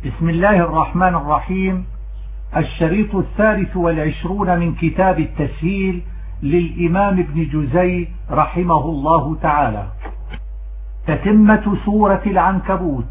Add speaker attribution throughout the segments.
Speaker 1: بسم الله الرحمن الرحيم. الشريط 23 من كتاب التسهيل للإمام ابن جزي رحمه الله تعالى. تتمة سورة العنكبوت.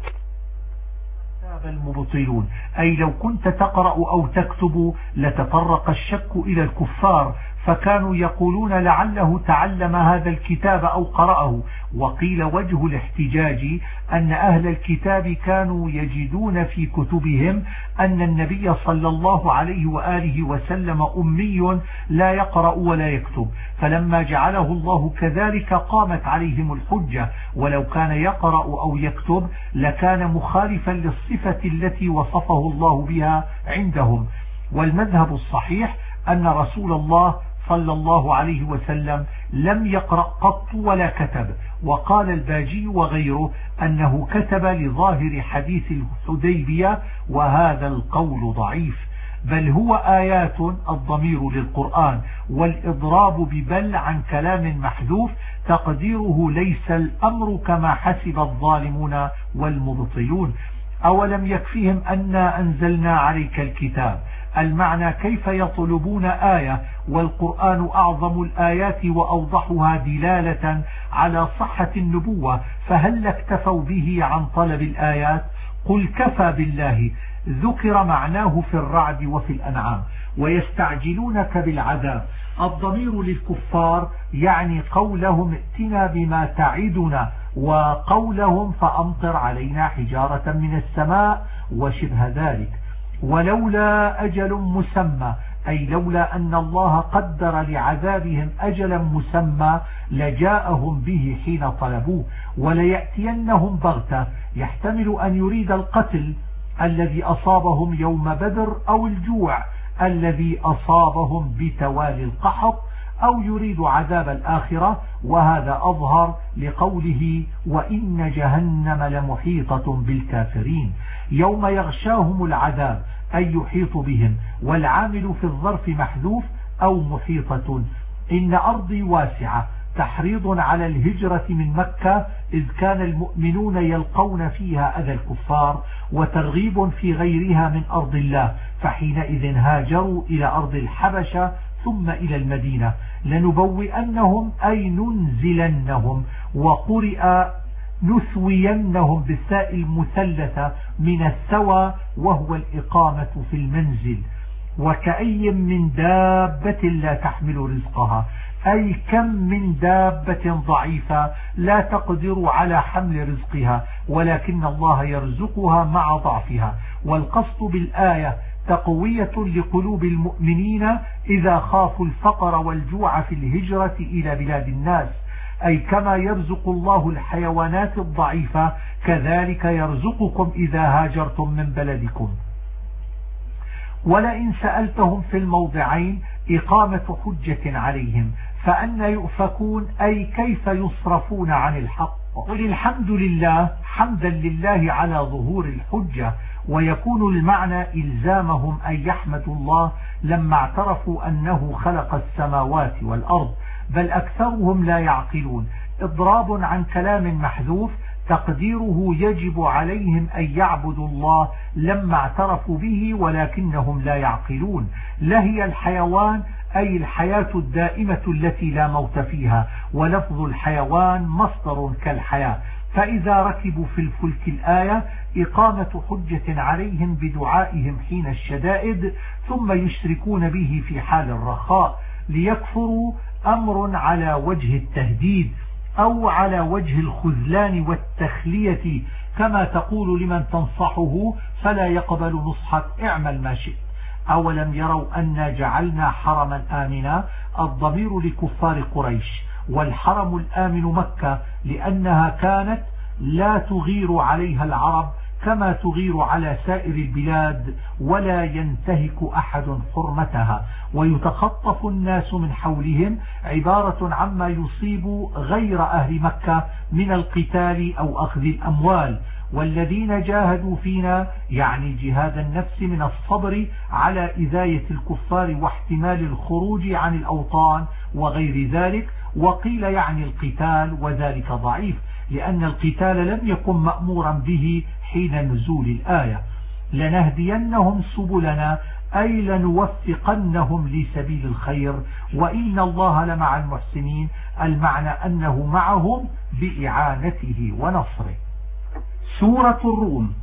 Speaker 1: المبطلون، أي لو كنت تقرأ أو تكتب لتطرق الشك إلى الكفار، فكانوا يقولون لعله تعلم هذا الكتاب أو قرأه. وقيل وجه الاحتجاج أن أهل الكتاب كانوا يجدون في كتبهم أن النبي صلى الله عليه وآله وسلم أمي لا يقرأ ولا يكتب، فلما جعله الله كذلك قامت عليهم الحجة، ولو كان يقرأ أو يكتب لكان مخالفا للصفة التي وصفه الله بها عندهم. والمذهب الصحيح أن رسول الله صلى الله عليه وسلم لم يقرأ قط ولا كتب. وقال الباجي وغيره أنه كتب لظاهر حديث الحديبية، وهذا القول ضعيف، بل هو آيات الضمير للقرآن، والإضراب ببل عن كلام محذوف تقديره ليس الأمر كما حسب الظالمون والمبطلون. أولم يكفيهم أنا أنزلنا عليك الكتاب، المعنى كيف يطلبون آية والقرآن أعظم الآيات وأوضحها دلالة على صحة النبوة، فهل اكتفوا به عن طلب الآيات؟ قل كفى بالله. ذكر معناه في الرعد وفي الأنعام. ويستعجلونك بالعذاب، الضمير للكفار، يعني قولهم ائتنا بما تعدنا، وقولهم فأمطر علينا حجارة من السماء وشبه ذلك. ولولا أجل مسمى، أي لولا أن الله قدر لعذابهم أجلا مسمى لجاءهم به حين طلبوه. وليأتينهم بغتة، يحتمل أن يريد القتل الذي أصابهم يوم بدر، أو الجوع الذي أصابهم بتوالي القحط، أو يريد عذاب الآخرة، وهذا أظهر لقوله وإن جهنم لمحيطة بالكافرين. يوم يغشاهم العذاب أي يحيط بهم، والعامل في الظرف محذوف أو محيطة. إن أرضي واسعة، تحريض على الهجرة من مكة إذ كان المؤمنون يلقون فيها أذى الكفار، وترغيب في غيرها من أرض الله، فحينئذ هاجروا إلى أرض الحبشة ثم إلى المدينة. لنبوئنهم أي ننزلنهم، وقرئ نثوينهم بالثاء المثلثة من الثوى وهو الإقامة في المنزل. وكأي من دابة لا تحمل رزقها، أي كم من دابة ضعيفة لا تقدر على حمل رزقها، ولكن الله يرزقها مع ضعفها. والقصد بالآية تقوية لقلوب المؤمنين إذا خافوا الفقر والجوع في الهجرة إلى بلاد الناس، أي كما يرزق الله الحيوانات الضعيفة كذلك يرزقكم إذا هاجرتم من بلدكم. ولئن سألتهم في الموضعين إقامة حجة عليهم، فأن يؤفكون، أي كيف يصرفون عن الحق. قل الحمد لله، حمدا لله على ظهور الحجة. ويكون المعنى إلزامهم أن يحمدوا الله لما اعترفوا أنه خلق السماوات والأرض، بل أكثرهم لا يعقلون. إضراب عن كلام محذوف تقديره يجب عليهم أن يعبدوا الله لما اعترفوا به ولكنهم لا يعقلون. لهي الحيوان أي الحياة الدائمة التي لا موت فيها، ولفظ الحيوان مصدر كالحياة. فإذا ركبوا في الفلك الآية إقامة حجة عليهم بدعائهم حين الشدائد، ثم يشركون به في حال الرخاء. ليكفروا أمر على وجه التهديد أو على وجه الخذلان والتخلية، كما تقول لمن تنصحه فلا يقبل نصحك، اعمل ما شئت. أولم يروا أنا جعلنا حرما آمنا، الضمير لكفار قريش، والحرم الآمن مكة لأنها كانت لا تغير عليها العرب كما تغير على سائر البلاد، ولا ينتهك أحد حرمتها، ويتخطف الناس من حولهم، عبارة عما يصيب غير أهل مكة من القتال أو أخذ الأموال. والذين جاهدوا فينا يعني جهاد النفس من الصبر على إذاية الكفار واحتمال الخروج عن الأوطان وغير ذلك. وقيل يعني القتال، وذلك ضعيف، لأن القتال لم يكن مأمورا به حين نزول الآية. لنهدينهم سبلنا أي لنوفقنهم لسبيل الخير وإن الله لمع المحسنين، المعنى أنه معهم بإعانته ونصره. سورة الروم.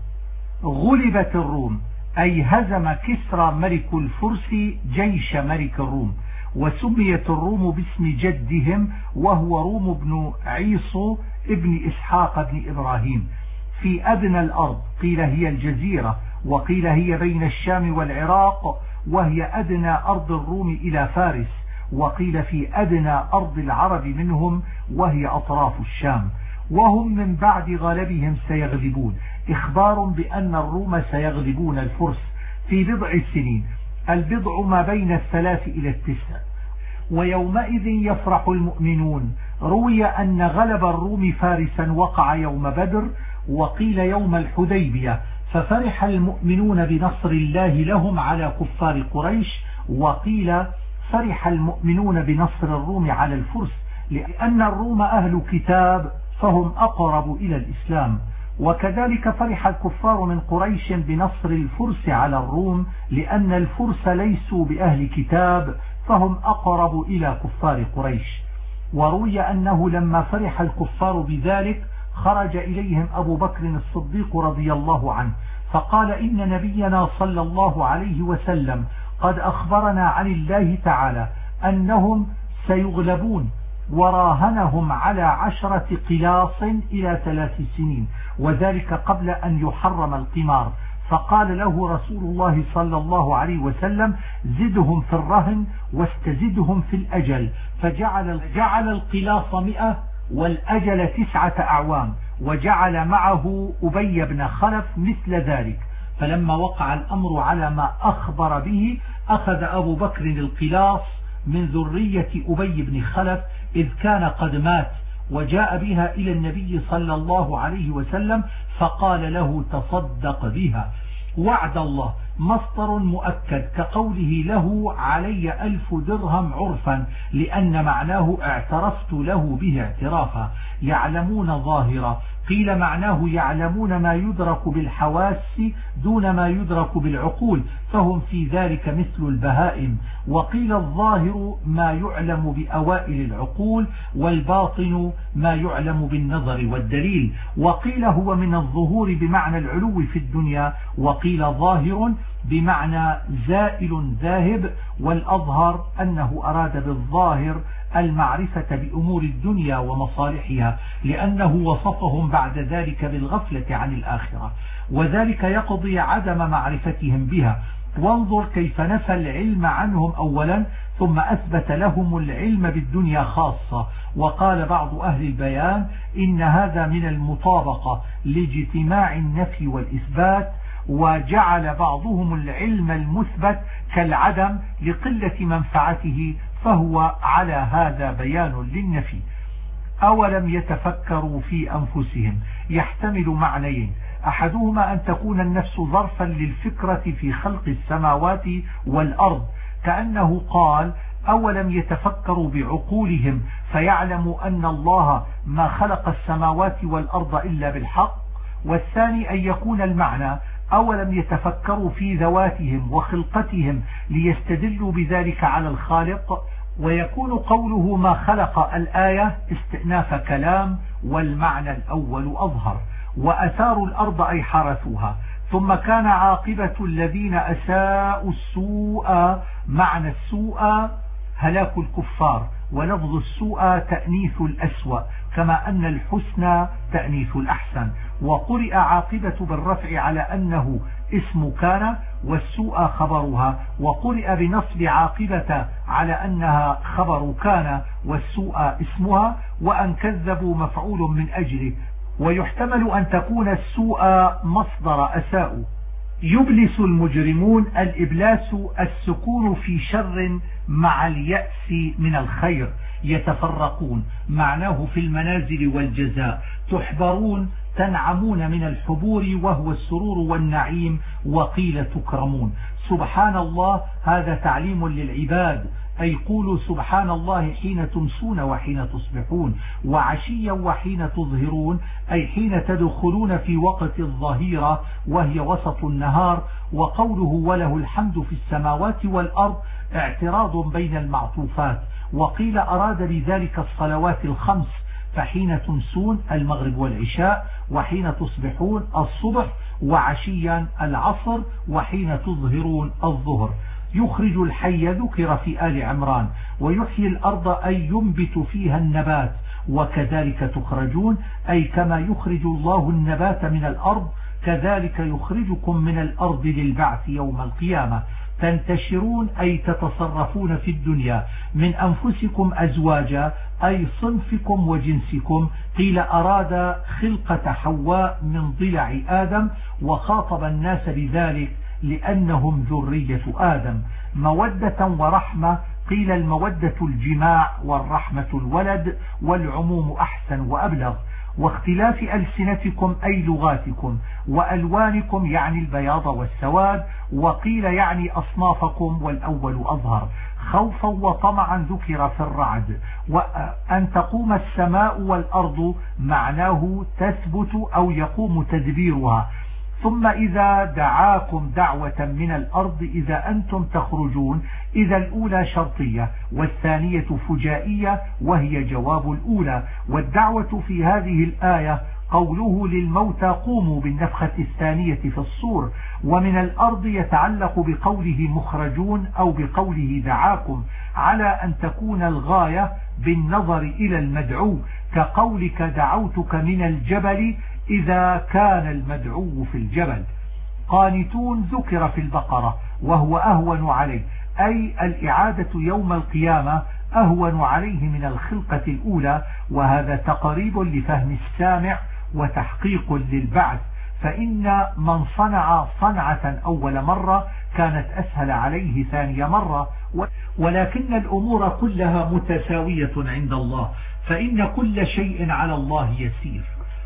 Speaker 1: غلبت الروم أي هزم كسرى ملك الفرس جيش ملك الروم، وسميت الروم باسم جدهم وهو روم بن عيصو ابن إسحاق بن إبراهيم في أدنى الأرض، قيل هي الجزيرة وقيل هي بين الشام والعراق، وهي أدنى أرض الروم إلى فارس، وقيل في أدنى أرض العرب منهم وهي أطراف الشام. وهم من بعد غلبهم سيغلبون، إخبار بأن الروم سيغلبون الفرس في بضع سنين، البضع ما بين 3 إلى 9. ويومئذ يفرح المؤمنون. روي أن غلب الروم فارسا وقع يوم بدر، وقيل يوم الحديبية، ففرح المؤمنون بنصر الله لهم على كفار قريش، وقيل فرح المؤمنون بنصر الروم على الفرس لأن الروم أهل كتاب فهم أقرب إلى الإسلام. وكذلك فرح الكفار من قريش بنصر الفرس على الروم لأن الفرس ليسوا بأهل كتاب فهم أقرب إلى كفار قريش. وروي أنه لما فرح الكفار بذلك خرج إليهم أبو بكر الصديق رضي الله عنه فقال: إن نبينا صلى الله عليه وسلم قد أخبرنا عن الله تعالى أنهم سيغلبون، وراهنهم على 10 قلاص إلى 3 سنين، وذلك قبل أن يحرم القمار. فقال له رسول الله صلى الله عليه وسلم: زدهم في الرهن واستزدهم في الأجل، فجعل القلاص 100 والأجل 9 أعوام، وجعل معه أبي بن خلف مثل ذلك. فلما وقع الأمر على ما أخبر به أخذ أبو بكر القلاص من ذرية أبي بن خلف إذ كان قد مات، وجاء بها إلى النبي صلى الله عليه وسلم فقال له: تصدق بها. وعد الله مصدر مؤكد كقوله له: علي 1000 درهم عرفا، لأن معناه اعترفت له به اعترافا. يعلمون ظاهرا، قيل معناه يعلمون ما يدرك بالحواس دون ما يدرك بالعقول، فهم في ذلك مثل البهائم. وقيل الظاهر ما يعلم بأوائل العقول، والباطن ما يعلم بالنظر والدليل. وقيل هو من الظهور بمعنى العلو في الدنيا، وقيل ظاهر بمعنى زائل ذاهب، والأظهر أنه أراد بالظاهر المعرفة بأمور الدنيا ومصالحها، لأنه وصفهم بعد ذلك بالغفلة عن الآخرة، وذلك يقضي عدم معرفتهم بها. وانظر كيف نفى العلم عنهم أولا ثم أثبت لهم العلم بالدنيا خاصة. وقال بعض أهل البيان إن هذا من المطابقة لاجتماع النفي والإثبات، وجعل بعضهم العلم المثبت كالعدم لقلة منفعته، فهو على هذا بيان للنفي. أولم يتفكروا في أنفسهم يحتمل معنيين: أحدهما أن تكون النفس ظرفا للفكرة في خلق السماوات والأرض، كأنه قال: أولم يتفكروا بعقولهم فيعلموا أن الله ما خلق السماوات والأرض إلا بالحق. والثاني أن يكون المعنى: أولم يتفكروا في ذواتهم وخلقتهم ليستدلوا بذلك على الخالق. ويكون قوله ما خلق الآية استئناف كلام، والمعنى الأول أظهر. وأثاروا الأرض أي حرثوها. ثم كان عاقبة الذين أساءوا السوء، معنى السوء هلاك الكفار، ولفظ السوء تأنيث الأسوأ، كما أن الحسن تأنيث الأحسن. وقرئ عاقبة بالرفع على أنه اسم كان، والسوء خبرها، وقرئ بنصب عاقبة على أنها خبر كان، والسوء اسمها، وأن كذبوا مفعول من أجله. ويحتمل أن تكون السوء مصدر أساء. يبلس المجرمون، الإبلاس السكون في شر مع اليأس من الخير، يتفرقون، معناه في المنازل والجزاء. تحبرون تنعمون من الحبور وهو السرور والنعيم، وقيل تكرمون. سبحان الله هذا تعليم للعباد، أي قولوا سبحان الله حين تمسون وحين تصبحون، وعشيا وحين تظهرون، أي حين تدخلون في وقت الظهيرة وهي وسط النهار. وقوله وله الحمد في السماوات والأرض اعتراض بين المعطوفات، وقيل أراد بذلك الصلوات الخمس، فحين تمسون المغرب والعشاء، وحين تصبحون الصبح، وعشيا العصر، وحين تظهرون الظهر. يخرج الحي ذكر في آل عمران، ويحيي الأرض أي ينبت فيها النبات، وكذلك تخرجون، أي كما يخرج الله النبات من الأرض كذلك يخرجكم من الأرض للبعث يوم القيامة. تنتشرون أي تتصرفون في الدنيا، من أنفسكم أزواجا أي صنفكم وجنسكم. قيل أراد خلقة حواء من ضلع آدم، وخاطب الناس بذلك لأنهم ذرية آدم. مودة ورحمة، قيل المودة الجماع والرحمة الولد، والعموم أحسن وأبلغ. واختلاف ألسنتكم أي لغاتكم، وألوانكم يعني البياض والسواد، وقيل يعني أصنافكم والأول أظهر. خوفا وطمعا ذكر في الرعد. وأن تقوم السماء والأرض معناه تثبت أو يقوم تدبيرها. ثم إذا دعاكم دعوة من الأرض إذا أنتم تخرجون، إذا الأولى شرطية والثانية فجائية وهي جواب الأولى. والدعوة في هذه الآية قوله للموتى قوموا بالنفخة الثانية في الصور. ومن الأرض يتعلق بقوله مخرجون أو بقوله دعاكم، على أن تكون الغاية بالنظر إلى المدعو، كقولك دعوتك من الجبل إذا كان المدعو في الجبل. قانتون ذكر في البقرة وهو أهون عليه، أي الإعادة يوم القيامة أهون عليه من الخلقة الأولى، وهذا تقريب لفهم السامع وتحقيق للبعث، فإن من صنع صنعة أول مرة كانت أسهل عليه ثانية مرة، ولكن الأمور كلها متساوية عند الله، فإن كل شيء على الله يسير.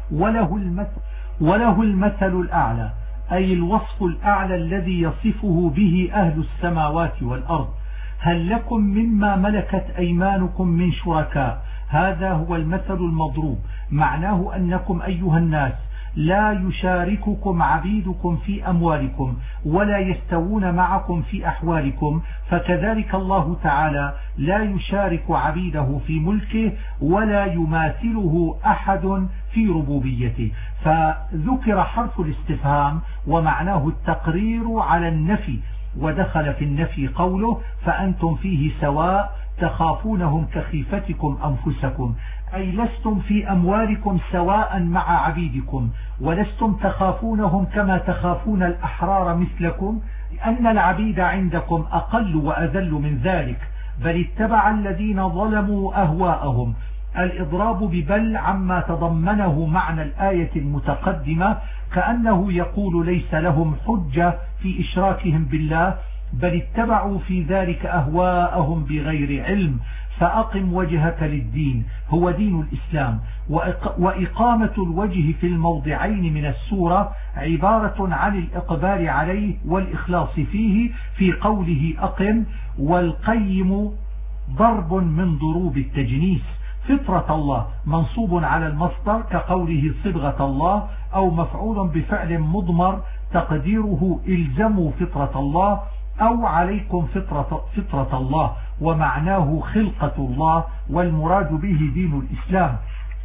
Speaker 1: وله المثل الأعلى، أي الوصف الأعلى الذي يصفه به أهل السماوات والأرض. هل لكم مما ملكت أيمانكم من شركاء، هذا هو المثل المضروب، معناه أنكم أيها الناس لا يشارككم عبيدكم في أموالكم ولا يستوون معكم في أحوالكم، فكذلك الله تعالى لا يشارك عبيده في ملكه ولا يماثله أحد في ربوبيته. فذكر حرف الاستفهام ومعناه التقرير على النفي، ودخل في النفي قوله فأنتم فيه سواء تخافونهم كخيفتكم أنفسكم، أي لستم في أموالكم سواء مع عبيدكم، ولستم تخافونهم كما تخافون الأحرار مثلكم، لأن العبيد عندكم أقل وأذل من ذلك، بل اتبع الذين ظلموا أهواءهم. الإضراب ببل عما تضمنه معنى الآية المتقدمة، كأنه يقول ليس لهم حجة في إشراكهم بالله، بل اتبعوا في ذلك أهواءهم بغير علم. فأقم وجهك للدين، هو دين الإسلام. وإقامة الوجه في الموضعين من السورة عبارة عن الإقبال عليه والإخلاص فيه، في قوله أقم، والقيم ضرب من ضروب التجنيس. فطرة الله منصوب على المصدر كقوله صبغة الله، أو مفعول بفعل مضمر تقديره إلزموا فطرة الله أو عليكم فطرة الله، ومعناه خلقة الله، والمراد به دين الإسلام،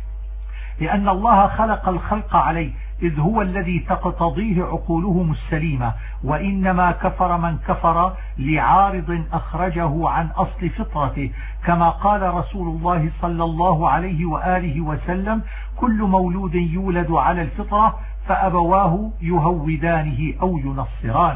Speaker 1: لأن الله خلق الخلق عليه، إذ هو الذي تقتضيه عقولهم السليمة. وإنما كفر من كفر لعارض أخرجه عن أصل فطرته، كما قال رسول الله صلى الله عليه وآله وسلم كل مولود يولد على الفطرة فأبواه يهودانه أو ينصرانه.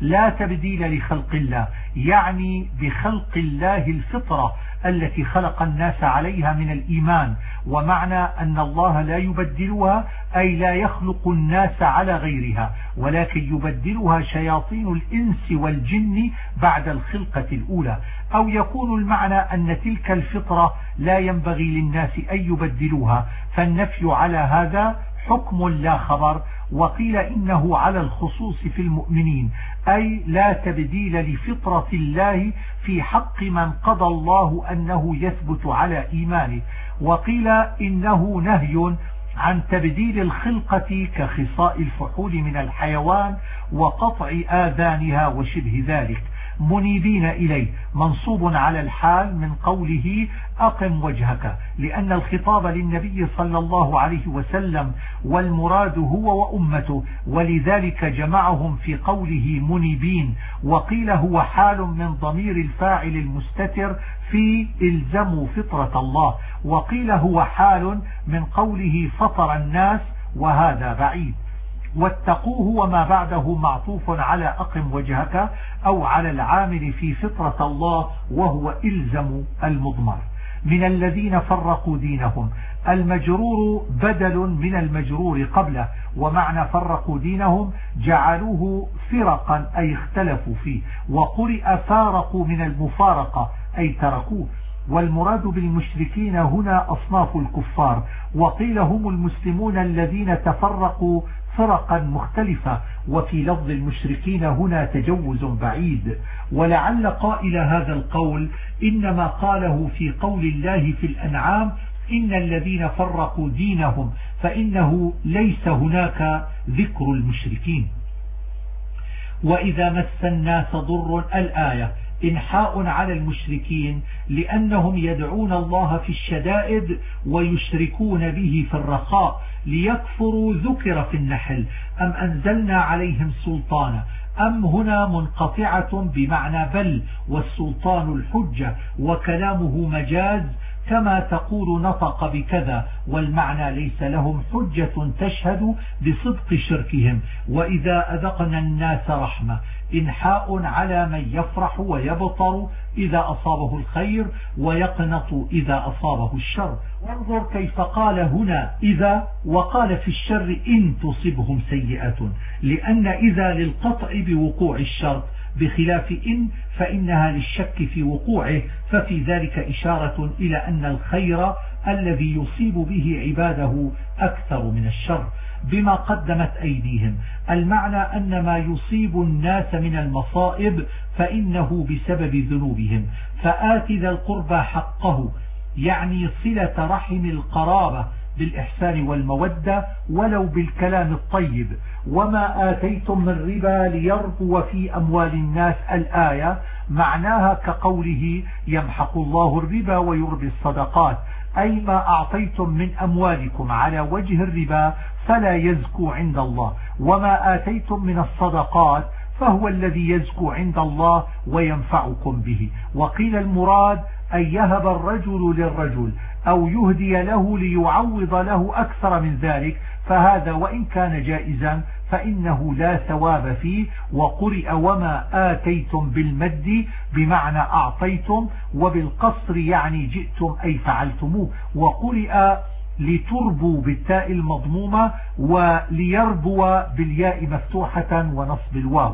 Speaker 1: لا تبديل لخلق الله، يعني بخلق الله الفطرة التي خلق الناس عليها من الإيمان. ومعنى أن الله لا يبدلها أي لا يخلق الناس على غيرها، ولكن يبدلها شياطين الإنس والجن بعد الخلقة الأولى. أو يكون المعنى أن تلك الفطرة لا ينبغي للناس أن يبدلوها، فالنفي على هذا حكم لا خبر. وقيل إنه على الخصوص في المؤمنين، أي لا تبديل لفطرة الله في حق من قضى الله أنه يثبت على إيمانه. وقيل إنه نهي عن تبديل الخلقة كخصاء الفحول من الحيوان وقطع آذانها وشبه ذلك، منيبين إليه، منصوب على الحال من قوله أقم وجهك، لأن الخطاب للنبي صلى الله عليه وسلم والمراد هو وأمته، ولذلك جمعهم في قوله منيبين. وقيل هو حال من ضمير الفاعل المستتر في إلزموا فطرة الله، وقيل هو حال من قوله فطر الناس، وهذا بعيد. واتقوه وما بعده معطوف على أقم وجهك أو على العامل في فطرة الله، وهو إلزم المضمر. من الذين فرقوا دينهم، المجرور بدل من المجرور قبله، ومعنى فرقوا دينهم جعلوه فرقا أي اختلفوا فيه، وقرئ فارقوا من المفارقة أي تركوه. والمراد بالمشركين هنا أصناف الكفار، وقيل هم المسلمون الذين تفرقوا فرقا مختلفة، وفي لفظ المشركين هنا تجوز بعيد. ولعل قائل هذا القول إنما قاله في قول الله في الأنعام إن الذين فرقوا دينهم، فإنه ليس هناك ذكر المشركين. وإذا مس الناس ضر الآية إنحاء على المشركين، لأنهم يدعون الله في الشدائد ويشركون به في الرخاء ليكفروا. ذكر في النحل أم أنزلنا عليهم سلطانا، أم هنا منقطعة بمعنى بل، والسلطان الحجة، وكلامه مجاز كما تقول نطق بكذا، والمعنى ليس لهم حجة تشهد بصدق شركهم. وإذا أذقنا الناس رحمة إنحاء على من يفرح ويبطر إذا أصابه الخير ويقنط إذا أصابه الشر. وانظر كيف قال هنا إذا، وقال في الشر إن تصبهم سيئة، لأن إذا للقطع بوقوع الشر، بخلاف إن فإنها للشك في وقوعه، ففي ذلك إشارة إلى أن الخير الذي يصيب به عباده أكثر من الشر بما قدمت أيديهم. المعنى أن ما يصيب الناس من المصائب فإنه بسبب ذنوبهم. فآت ذا القربى حقه، يعني صلة رحم القرابة بالإحسان والمودة ولو بالكلام الطيب. وما آتيتم من ربا ليربو في أموال الناس، الآية معناها كقوله يمحق الله الربا ويربي الصدقات، أي ما أعطيتم من أموالكم على وجه الربا فلا يزكو عند الله، وما آتيتم من الصدقات فهو الذي يزكو عند الله وينفعكم به. وقيل المراد أن يهب الرجل للرجل أو يهدي له ليعوض له أكثر من ذلك، فهذا وإن كان جائزا فإنه لا ثواب فيه. وقرئ وما آتيتم بالمد بمعنى أعطيتم، وبالقصر يعني جئتم أي فعلتموه. وقرئ لتربوا بالتاء المضمومة وليربوا بالياء مفتوحة ونصب الواو.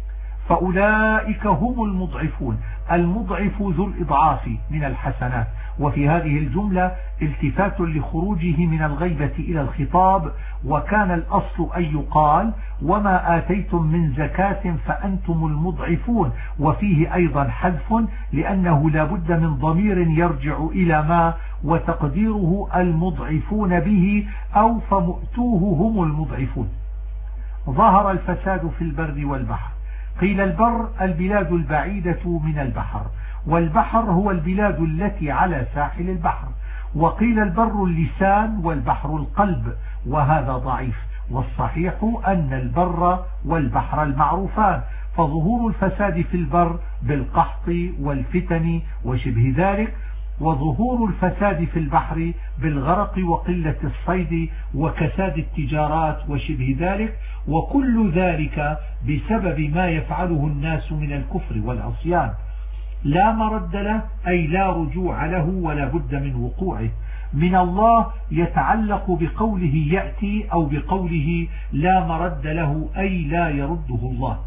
Speaker 1: فأولئك هم المضعفون، المضعف ذو الإضعاف من الحسنات. وفي هذه الجملة التفات لخروجه من الغيبة إلى الخطاب، وكان الأصل أن يقال وما آتيتم من زكاة فأنتم المضعفون، وفيه أيضا حذف لأنه لا بد من ضمير يرجع إلى ما، وتقديره المضعفون به أو فمؤتوه هم المضعفون. ظهر الفساد في البر والبحر. قيل البر البلاد البعيدة من البحر، والبحر هو البلاد التي على ساحل البحر. وقيل البر اللسان والبحر القلب، وهذا ضعيف، والصحيح أن البر والبحر المعروفان، فظهور الفساد في البر بالقحط والفتن وشبه ذلك وظهور الفساد في البحر بالغرق وقلة الصيد وكساد التجارات وشبه ذلك، وكل ذلك بسبب ما يفعله الناس من الكفر والعصيان لا مرد له، أي لا رجوع له ولا بد من وقوعه. من الله يتعلق بقوله يأتي أو بقوله لا مرد له، أي لا يرده الله.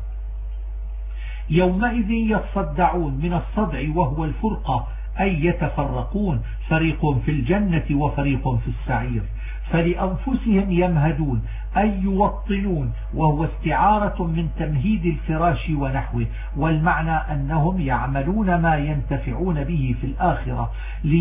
Speaker 1: يومئذ يصدعون من الصدع وهو الفرقة، أي يتفرقون، فريق في الجنة وفريق في السعير. فلأنفسهم يمهدون أي يوطنون، وهو استعارة من تمهيد الفراش ونحوه، والمعنى أنهم يعملون ما ينتفعون به في الآخرة.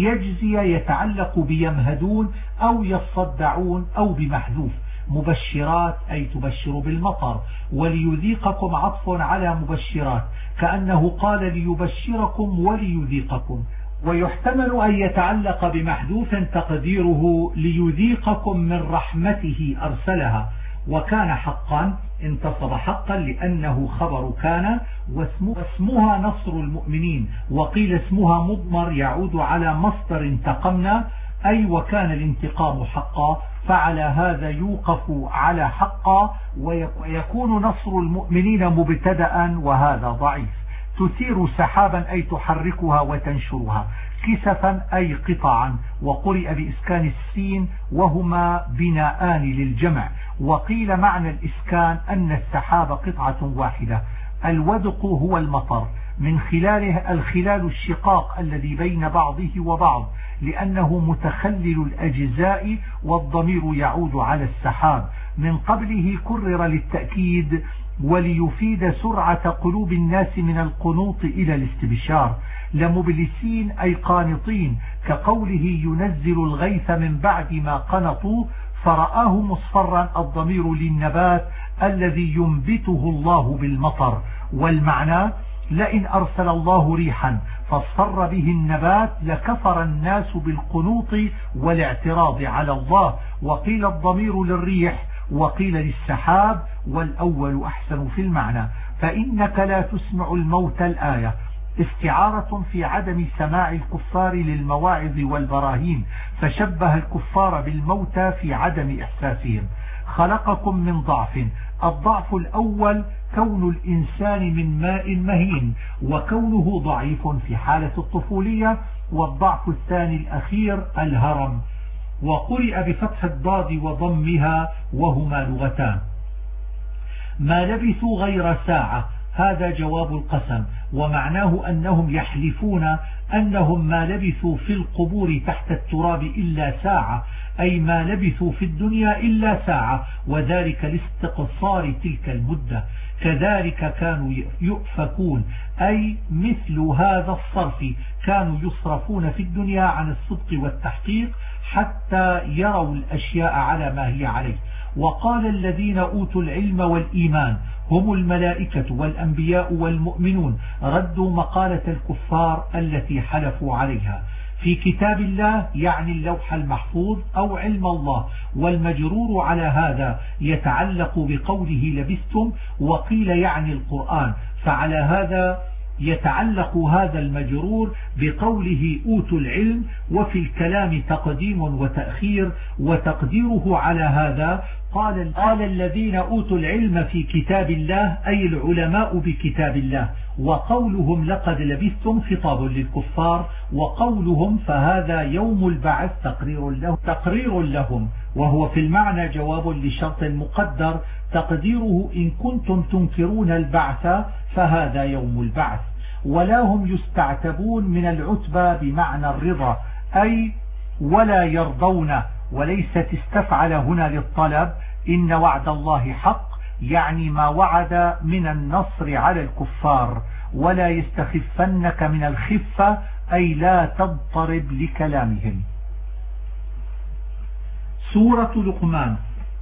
Speaker 1: ليجزي يتعلق بيمهدون أو يصدعون أو بمحذوف. مبشرات أي تبشر بالمطر، وليذيقكم عطف على مبشرات، كأنه قال ليبشركم وليذيقكم. ويحتمل أن يتعلق بمحذوف تقديره ليذيقكم من رحمته أرسلها، وكان حقا انتصب حقا لأنه خبر كان، واسمها نصر المؤمنين. وقيل اسمها مضمر يعود على مصدر انتقمنا، أي وكان الانتقام حقا، فعلى هذا يوقف على حقا، ويكون نصر المؤمنين مبتدأ، وهذا ضعيف. تثير سحابا أي تحركها وتنشرها، كسفا أي قطعا، وقرئ بإسكان السين وهما بناءان للجمع. وقيل معنى الإسكان أن السحاب قطعة واحدة. الودق هو المطر، من خلاله الخلال الشقاق الذي بين بعضه وبعض، لأنه متخلل الأجزاء، والضمير يعود على السحاب. من قبله كرر للتأكيد وليفيد سرعة قلوب الناس من القنوط إلى الاستبشار. لمبلسين أي قانطين، كقوله ينزل الغيث من بعد ما قنطوا، فرآه مصفرا، الضمير للنبات الذي ينبته الله بالمطر. والمعنى لئن أرسل الله ريحا فاصفر به النبات لكفر الناس بالقنوط والاعتراض على الله. وقيل الضمير للريح وقيل للسحاب، والأول أحسن في المعنى. فإنك لا تسمع الموت الآية استعارة في عدم سماع الكفار للمواعظ والبراهين، فشبه الكفار بالموتى في عدم إحساسهم. خلقكم من ضعف، الضعف الأول كون الإنسان من ماء مهين، وكونه ضعيف في حالة الطفولية، والضعف الثاني الأخير الهرم. وقرئ بفتح الضاد وضمها، وهما لغتان. ما لبثوا غير ساعة، هذا جواب القسم، ومعناه أنهم يحلفون أنهم ما لبثوا في القبور تحت التراب إلا ساعة، أي ما لبثوا في الدنيا إلا ساعة، وذلك لاستقصار تلك المدة. كذلك كانوا يؤفكون، أي مثل هذا الصرف، كانوا يصرفون في الدنيا عن الصدق والتحقيق حتى يروا الأشياء على ما هي عليه. وقال الذين أوتوا العلم والإيمان هم الملائكة والأنبياء والمؤمنون، ردوا مقالة الكفار التي حلفوا عليها. في كتاب الله يعني اللوح المحفوظ أو علم الله، والمجرور على هذا يتعلق بقوله لبثتم، وقيل يعني القرآن، فعلى هذا يتعلق هذا المجرور بقوله أوتوا العلم. وفي الكلام تقديم وتأخير، وتقديره على هذا قال الذين أوتوا العلم في كتاب الله، أي العلماء بكتاب الله. وقولهم لقد لبثتم خطاب للكفار، وقولهم فهذا يوم البعث تقرير لهم، وهو في المعنى جواب لشرط مقدر تقديره إن كنتم تنكرون البعث فهذا يوم البعث. ولا هم يستعتبون من العتبى بمعنى الرضا، أي ولا يرضون، وليست استفعل هنا للطلب. إن وعد الله حق، يعني ما وعد من النصر على الكفار. ولا يستخفنك من الخفة، أي لا تضطرب لكلامهم. سورة لقمان.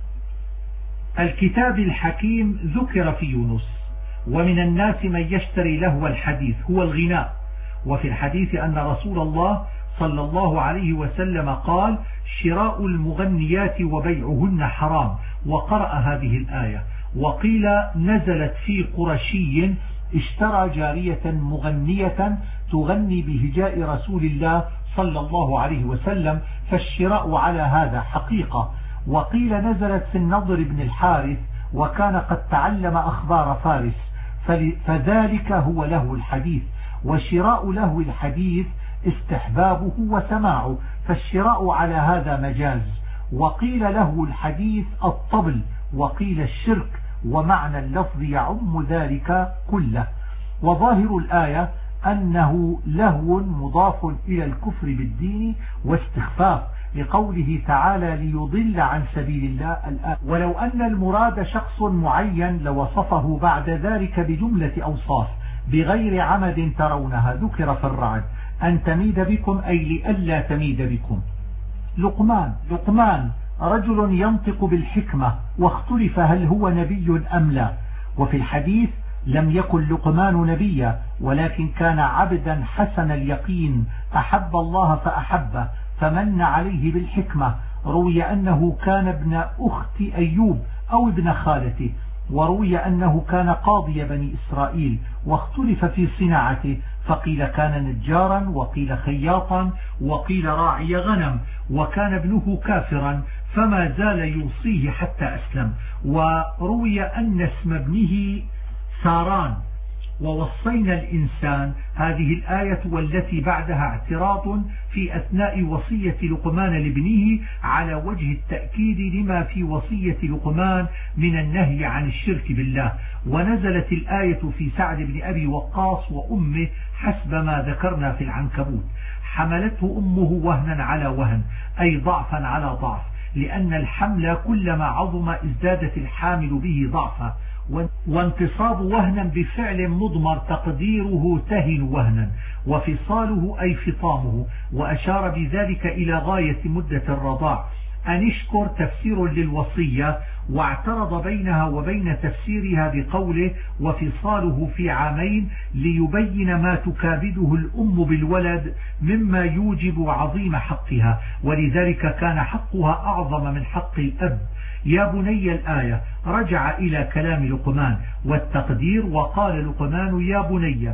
Speaker 1: الكتاب الحكيم ذكر في يونس. ومن الناس من يشتري لهو الحديث هو الغناء. وفي الحديث أن رسول الله صلى الله عليه وسلم قال شراء المغنيات وبيعهن حرام، وقرأ هذه الآية. وقيل نزلت في قرشي اشترى جارية مغنية تغني بهجاء رسول الله صلى الله عليه وسلم، فالشراء على هذا حقيقة. وقيل نزلت في النضر بن الحارث وكان قد تعلم أخبار فارس، فذلك هو له الحديث. وشراء له الحديث استحبابه وسماعه، فالشراء على هذا مجاز. وقيل له الحديث الطبل، وقيل الشرك، ومعنى اللفظ يعم ذلك كله. وظاهر الآية أنه لهو مضاف إلى الكفر بالدين واستخفاف، لقوله تعالى ليضل عن سبيل الله الآية. ولو أن المراد شخص معين لوصفه بعد ذلك بجملة أوصاف بغير عمد ترونها، ذكر في الرعد أن تميد بكم أي لئلا تميد بكم. لقمان رجل ينطق بالحكمة، واختلف هل هو نبي أم لا. وفي الحديث لم يكن لقمان نبيا، ولكن كان عبدا حسن اليقين أحب الله فأحبه فمن عليه بالحكمة. روي أنه كان ابن أخت أيوب أو ابن خالته، وروي أنه كان قاضي بني إسرائيل، واختلف في صناعته، فقيل كان نجارا، وقيل خياطا، وقيل راعي غنم، وكان ابنه كافرا فما زال يوصيه حتى أسلم. وروي أن اسم ابنه ساران. ووصينا الإنسان، هذه الآية والتي بعدها اعتراض في أثناء وصية لقمان لابنه على وجه التأكيد لما في وصية لقمان من النهي عن الشرك بالله. ونزلت الآية في سعد بن أبي وقاص وأمه حسب ما ذكرنا في العنكبوت. حملته أمه وهنا على وهن، أي ضعفا على ضعف، لأن الحمل كلما عظم ازدادت الحامل به ضعفا. وانتصاب وهنا بفعل مضمر تقديره تهن وهنا، وفصاله أي فطامه، وأشار بذلك إلى غاية مدة الرضاع. أنشكر تفسير للوصية، واعترض بينها وبين تفسيرها بقوله وفصاله في عامين، ليبين ما تكابده الأم بالولد مما يوجب عظيم حقها، ولذلك كان حقها أعظم من حق الأب. يا بني الآية رجع إلى كلام لقمان والتقدير، وقال لقمان يا بني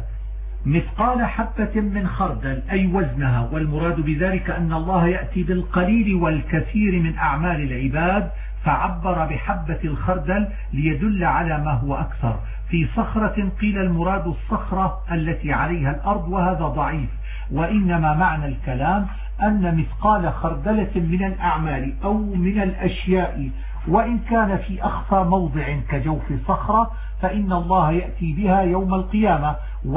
Speaker 1: مثقال حبة من خردل، أي وزنها. والمراد بذلك أن الله يأتي بالقليل والكثير من أعمال العباد، فعبر بحبة الخردل ليدل على ما هو أكثر. في صخرة قيل المراد الصخرة التي عليها الأرض، وهذا ضعيف، وإنما معنى الكلام أن مثقال خردلة من الأعمال أو من الأشياء، وإن كان في أخفى موضع كجوف صخرة، فإن الله يأتي بها يوم القيامة،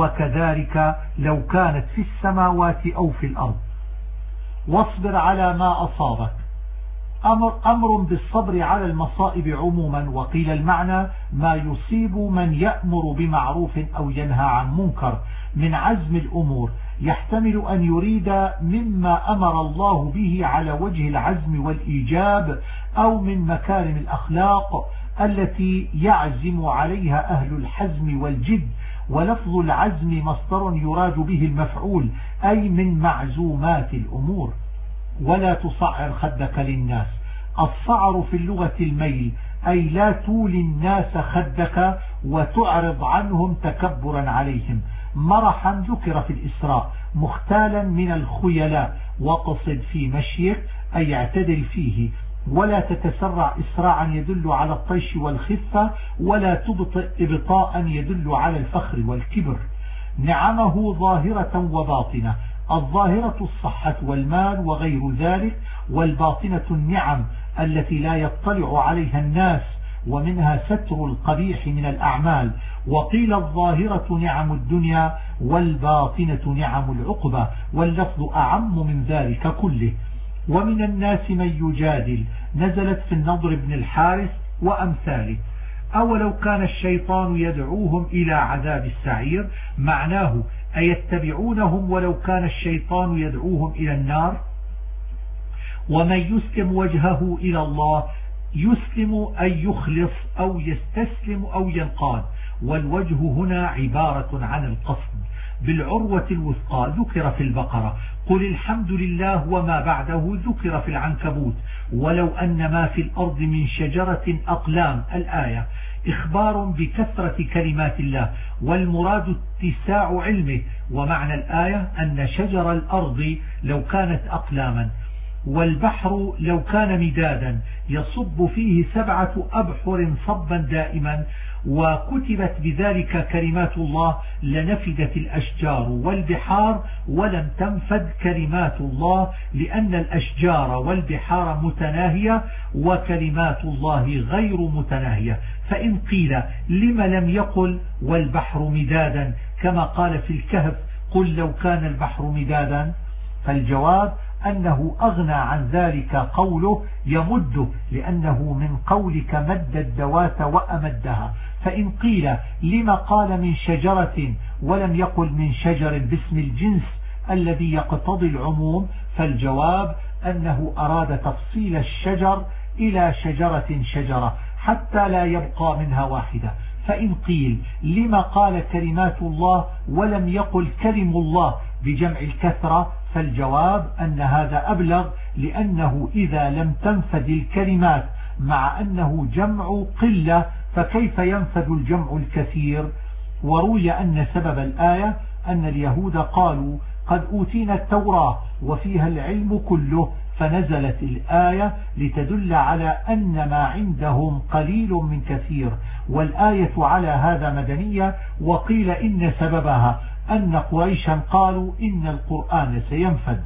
Speaker 1: وكذلك لو كانت في السماوات أو في الأرض. واصبر على ما أصابك، أمر بالصبر على المصائب عموما. وقيل المعنى ما يصيب من يأمر بمعروف أو ينهى عن منكر من عزم الأمور، يحتمل أن يريد مما أمر الله به على وجه العزم والإيجاب، أو من مكارم الأخلاق التي يعزم عليها أهل الحزم والجد. ولفظ العزم مصدر يراد به المفعول، أي من معزومات الأمور. ولا تصعر خدك للناس، الصعر في اللغة الميل، أي لا تولي الناس خدك وتعرض عنهم تكبرا عليهم. مرحا ذكر في الإسراء مختالا من الخيلاء، واقصد في مشيك أي اعتدل فيه، ولا تتسرع إسراعا يدل على الطيش والخفة، ولا تبطئ إبطاء يدل على الفخر والكبر. نعمه ظاهرة وباطنة، الظاهرة الصحة والمال وغير ذلك، والباطنة النعم التي لا يطلع عليها الناس، ومنها ستر القبيح من الأعمال. وقيل الظاهرة نعم الدنيا، والباطنة نعم العقبة، واللفظ أعم من ذلك كله. ومن الناس من يجادل، نزلت في النضر بن الحارث وأمثاله. أولو كان الشيطان يدعوهم إلى عذاب السعير، معناه أيتبعونهم ولو كان الشيطان يدعوهم إلى النار. ومن يسلم وجهه إلى الله، يسلم أي يخلص أو يستسلم أو ينقاد، والوجه هنا عبارة عن القصد. بالعروة الوثقى ذكر في البقرة، قل الحمد لله وما بعده ذكر في العنكبوت، ولو أن ما في الأرض من شجرة أقلام الآية. إخبار بكثرة كلمات الله، والمراد اتساع علمه. ومعنى الآية أن شجر الأرض لو كانت أقلاما، والبحر لو كان مدادا يصب فيه 7 أبحر صبا دائما، وكتبت بذلك كلمات الله لنفدت الأشجار والبحار ولم تنفد كلمات الله، لأن الأشجار والبحار متناهية وكلمات الله غير متناهية. فإن قيل لم لم يقل والبحر مدادا كما قال في الكهف قل لو كان البحر مدادا؟ فالجواب أنه أغنى عن ذلك قوله يمده، لأنه من قولك مد الدوات وأمدها. فإن قيل لما قال من شجرة ولم يقل من شجر باسم الجنس الذي يقتضي العموم، فالجواب أنه أراد تفصيل الشجر إلى شجرة شجرة حتى لا يبقى منها واحدة. فإن قيل لما قال كلمات الله ولم يقل كلم الله بجمع الكثرة، فالجواب أن هذا أبلغ، لأنه إذا لم تنفد الكلمات مع أنه جمع قلة فكيف ينفد الجمع الكثير؟ وروي أن سبب الآية أن اليهود قالوا قد أوتينا التوراة وفيها العلم كله، فنزلت الآية لتدل على أن ما عندهم قليل من كثير. والآية على هذا مدنية. وقيل إن سببها أن قريشا قالوا إن القرآن سينفد.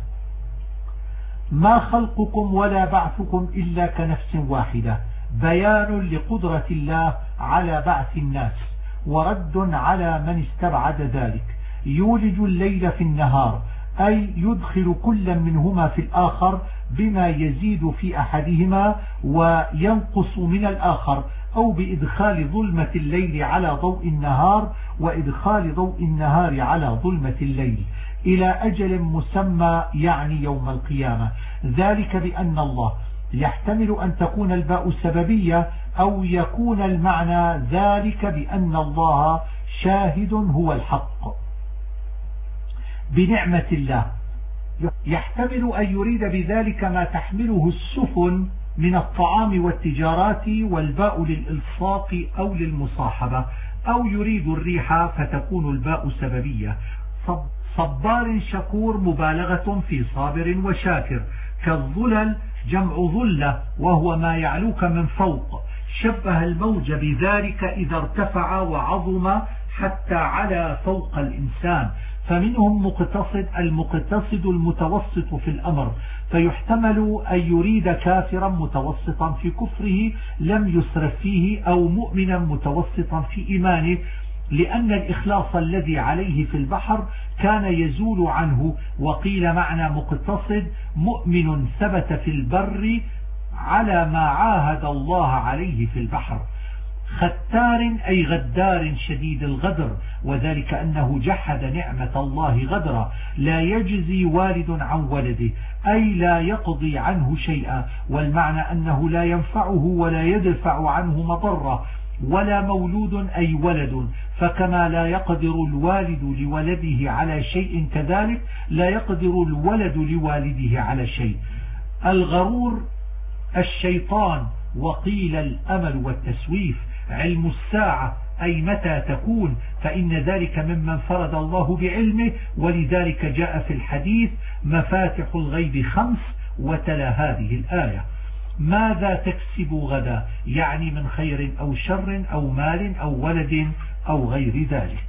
Speaker 1: ما خلقكم ولا بعثكم إلا كنفس واحدة، بيان لقدرة الله على بعث الناس، ورد على من استبعد ذلك. يولج الليل في النهار، أي يدخل كل منهما في الآخر بما يزيد في أحدهما وينقص من الآخر، أو بإدخال ظلمة الليل على ضوء النهار وإدخال ضوء النهار على ظلمة الليل إلى أجل مسمى، يعني يوم القيامة. ذلك بأن الله يحتمل أن تكون الباء سببية، أو يكون المعنى ذلك بأن الله شاهد هو الحق بنعمة الله. يحتمل أن يريد بذلك ما تحمله السفن من الطعام والتجارات، والباء للإلصاق أو للمصاحبة، أو يريد الريح فتكون الباء سببية. صبار شكور مبالغة في صابر وشاكر. كالظلل جمع ظلة وهو ما يعلوك من فوق، شبه الموج بذلك إذا ارتفع وعظم حتى على فوق الإنسان. فمنهم مقتصد، المقتصد المتوسط في الأمر، فيحتمل أن يريد كافرا متوسطا في كفره لم يسرف فيه، أو مؤمنا متوسطا في إيمانه، لأن الإخلاص الذي عليه في البحر كان يزول عنه. وقيل معنى مقتصد مؤمن ثبت في البر على ما عاهد الله عليه في البحر. ختار أي غدار شديد الغدر، وذلك أنه جحد نعمة الله غدرا. لا يجزي والد عن ولده، أي لا يقضي عنه شيئا، والمعنى أنه لا ينفعه ولا يدفع عنه مضرة. ولا مولود أي ولد، فكما لا يقدر الوالد لولده على شيء كذلك لا يقدر الولد لوالده على شيء. الغرور الشيطان. وقيل الأمل والتسويف. علم الساعة أي متى تكون، فإن ذلك ممن فرد الله بعلمه، ولذلك جاء في الحديث مفاتح الغيب 5، وتلا هذه الآية. ماذا تكسب غدا، يعني من خير أو شر أو مال أو ولد أو غير ذلك.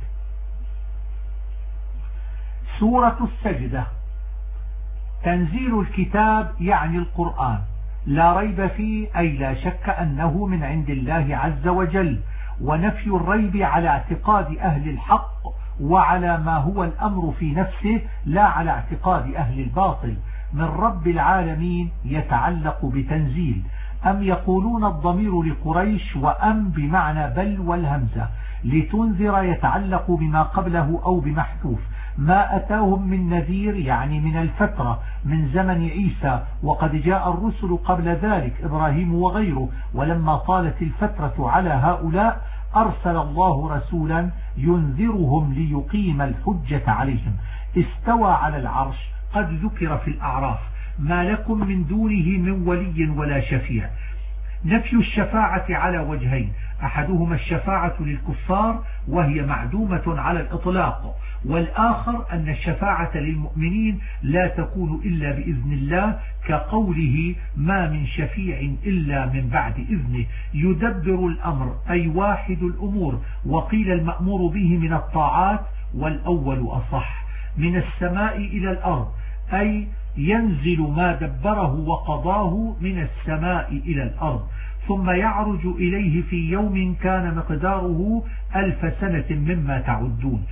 Speaker 1: سورة السجدة. تنزيل الكتاب يعني القرآن، لا ريب فيه أي لا شك أنه من عند الله عز وجل، ونفي الريب على اعتقاد أهل الحق وعلى ما هو الأمر في نفسه، لا على اعتقاد أهل الباطل. من رب العالمين يتعلق بتنزيل. أم يقولون الضمير لقريش، وأم بمعنى بل والهمزة. لتنذر يتعلق بما قبله أو بمحذوف. ما أتاهم من نذير يعني من الفترة من زمن عيسى، وقد جاء الرسل قبل ذلك إبراهيم وغيره، ولما طالت الفترة على هؤلاء أرسل الله رسولا ينذرهم ليقيم الحجة عليهم. استوى على العرش قد ذكر في الأعراف. ما لكم من دونه من ولي ولا شفيع. نفي الشفاعة على وجهين: أحدهما الشفاعة للكفار وهي معدومة على الإطلاق، والآخر أن الشفاعة للمؤمنين لا تكون إلا بإذن الله، كقوله: ما من شفيع إلا من بعد إذنه، يدبر الأمر أي واحد الأمور. وقيل المأمور به من الطاعات، والأول أصح. من السماء إلى الأرض أي ينزل ما دبره وقضاه من السماء إلى الأرض، ثم يعرج إليه في يوم كان مقداره 1000 سنة مما تعدون.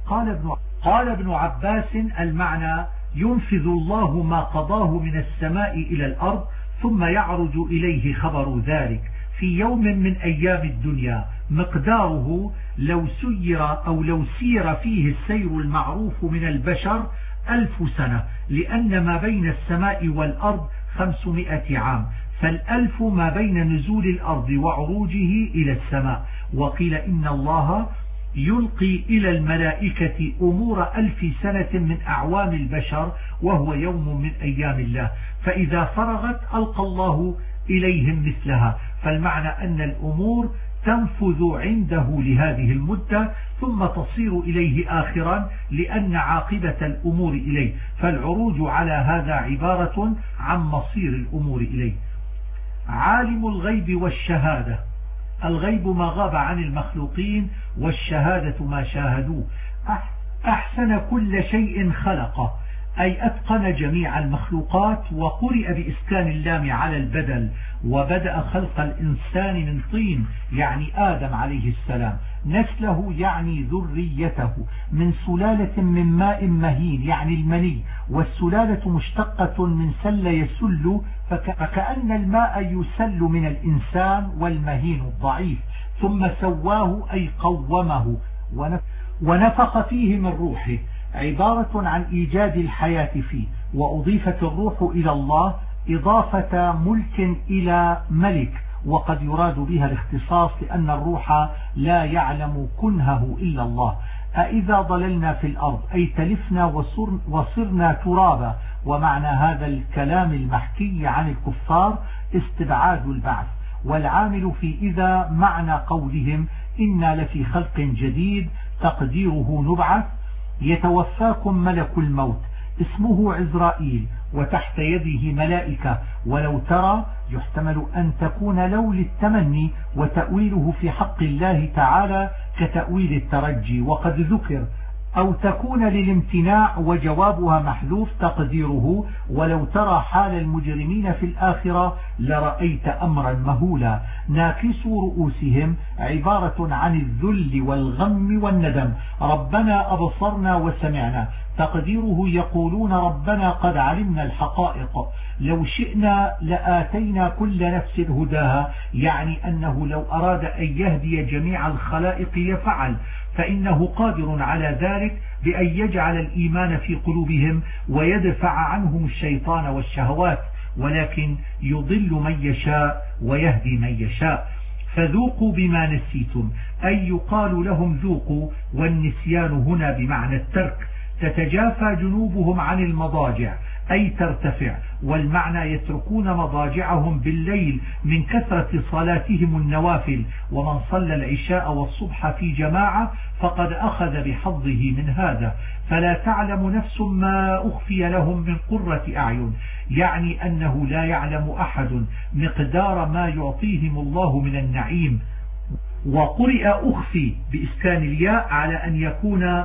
Speaker 1: قال ابن عباس: المعنى ينفذ الله ما قضاه من السماء إلى الأرض ثم يعرج إليه خبر ذلك في يوم من أيام الدنيا مقداره لو سير فيه السير المعروف من البشر 1000 سنة، لأن ما بين السماء والأرض 500 عام، فالألف ما بين نزول الأرض وعروجه إلى السماء. وقيل إن الله يلقي إلى الملائكة أمور 1000 سنة من أعوام البشر، وهو يوم من أيام الله، فإذا فرغت ألقى الله إليهم مثلها. فالمعنى أن الأمور تنفذ عنده لهذه المدة ثم تصير إليه آخرا، لأن عاقبة الأمور إليه، فالعروج على هذا عبارة عن مصير الأمور إليه. عالم الغيب والشهادة: الغيب ما غاب عن المخلوقين، والشهادة ما شاهدوه. أحسن كل شيء خلقه أي أتقن جميع المخلوقات، وقرئ بإسكان اللام على البدل. وبدأ خلق الإنسان من طين يعني آدم عليه السلام، نسله يعني ذريته، من سلالة من ماء مهين يعني المني، والسلالة مشتقة من سل يسل، فكأن الماء يسل من الإنسان والمهين الضعيف، ثم سواه أي قومه ونفخ فيه من روحه، عبارة عن إيجاد الحياة فيه. وأضيفت الروح إلى الله إضافة ملك إلى ملك، وقد يراد بها الاختصاص، لأن الروح لا يعلم كنهه إلا الله. أإذا ضللنا في الأرض أي تلفنا وصرنا ترابا. ومعنى هذا الكلام المحكي عن الكفار استبعاد البعث، والعامل في إذا معنى قولهم إنا لفي خلق جديد، تقديره نبعث. يتوفاكم ملك الموت اسمه عزرائيل، وتحت يده ملائكة، ولو ترى يحتمل أن تكون لو للتمني، وتأويله في حق الله تعالى كتأويل الترجي، وقد ذكر، أو تكون للامتناع، وجوابها محذوف تقديره ولو ترى حال المجرمين في الآخرة لرأيت أمرا مهولا. ناكسوا رؤوسهم عبارة عن الذل والغم والندم. ربنا أبصرنا وسمعنا، تقديره يقولون ربنا قد علمنا الحقائق، لو شئنا لآتينا كل نفس هداها، يعني أنه لو أراد أن يهدي جميع الخلائق يفعل، فإنه قادر على ذلك بأن يجعل الإيمان في قلوبهم ويدفع عنهم الشيطان والشهوات، ولكن يضل من يشاء ويهدي من يشاء. فذوقوا بما نسيتم أي يقال لهم ذوقوا، والنسيان هنا بمعنى الترك. تتجافى جنوبهم عن المضاجع أي ترتفع، والمعنى يتركون مضاجعهم بالليل من كثرة صلاتهم النوافل، ومن صلى العشاء والصبح في جماعة فقد أخذ بحظه من هذا. فلا تعلم نفس ما أخفي لهم من قرة أعين، يعني أنه لا يعلم أحد مقدار ما يعطيهم الله من النعيم. وقرئ أخفي بإسكان الياء على أن يكون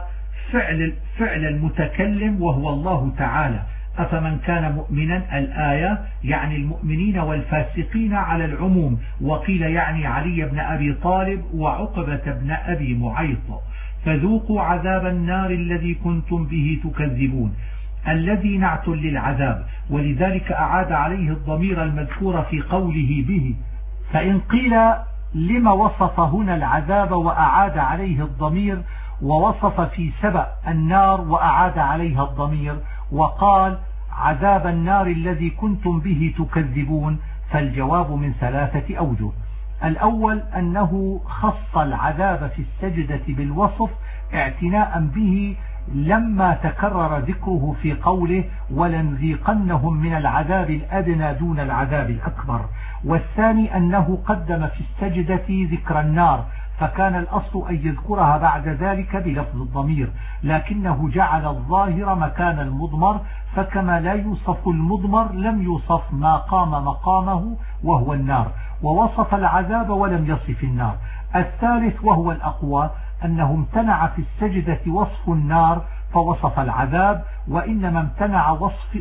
Speaker 1: فعل المتكلم وهو الله تعالى. أفمن كان مؤمنا الآية يعني المؤمنين والفاسقين على العموم، وقيل يعني علي بن أبي طالب وعقبة بن أبي معيط. فذوقوا عذاب النار الذي كنتم به تكذبون، الذي نعت للعذاب، ولذلك أعاد عليه الضمير المذكور في قوله به. فإن قيل لما وصف هنا العذاب وأعاد عليه الضمير، ووصف في سبأ النار وأعاد عليها الضمير، وقال عذاب النار الذي كنتم به تكذبون، فالجواب من 3 أوجه. الأول أنه خص العذاب في السجدة بالوصف اعتناء به لما تكرر ذكره في قوله ولنذيقنهم من العذاب الأدنى دون العذاب الأكبر. والثاني أنه قدم في السجدة ذكر النار، فكان الأصل أن يذكرها بعد ذلك بلفظ الضمير، لكنه جعل الظاهر مكان المضمر، فكما لا يوصف المضمر لم يوصف ما قام مقامه وهو النار، ووصف العذاب ولم يصف النار. الثالث وهو الأقوى أنه امتنع في السجدة وصف النار فوصف العذاب، وإنما امتنع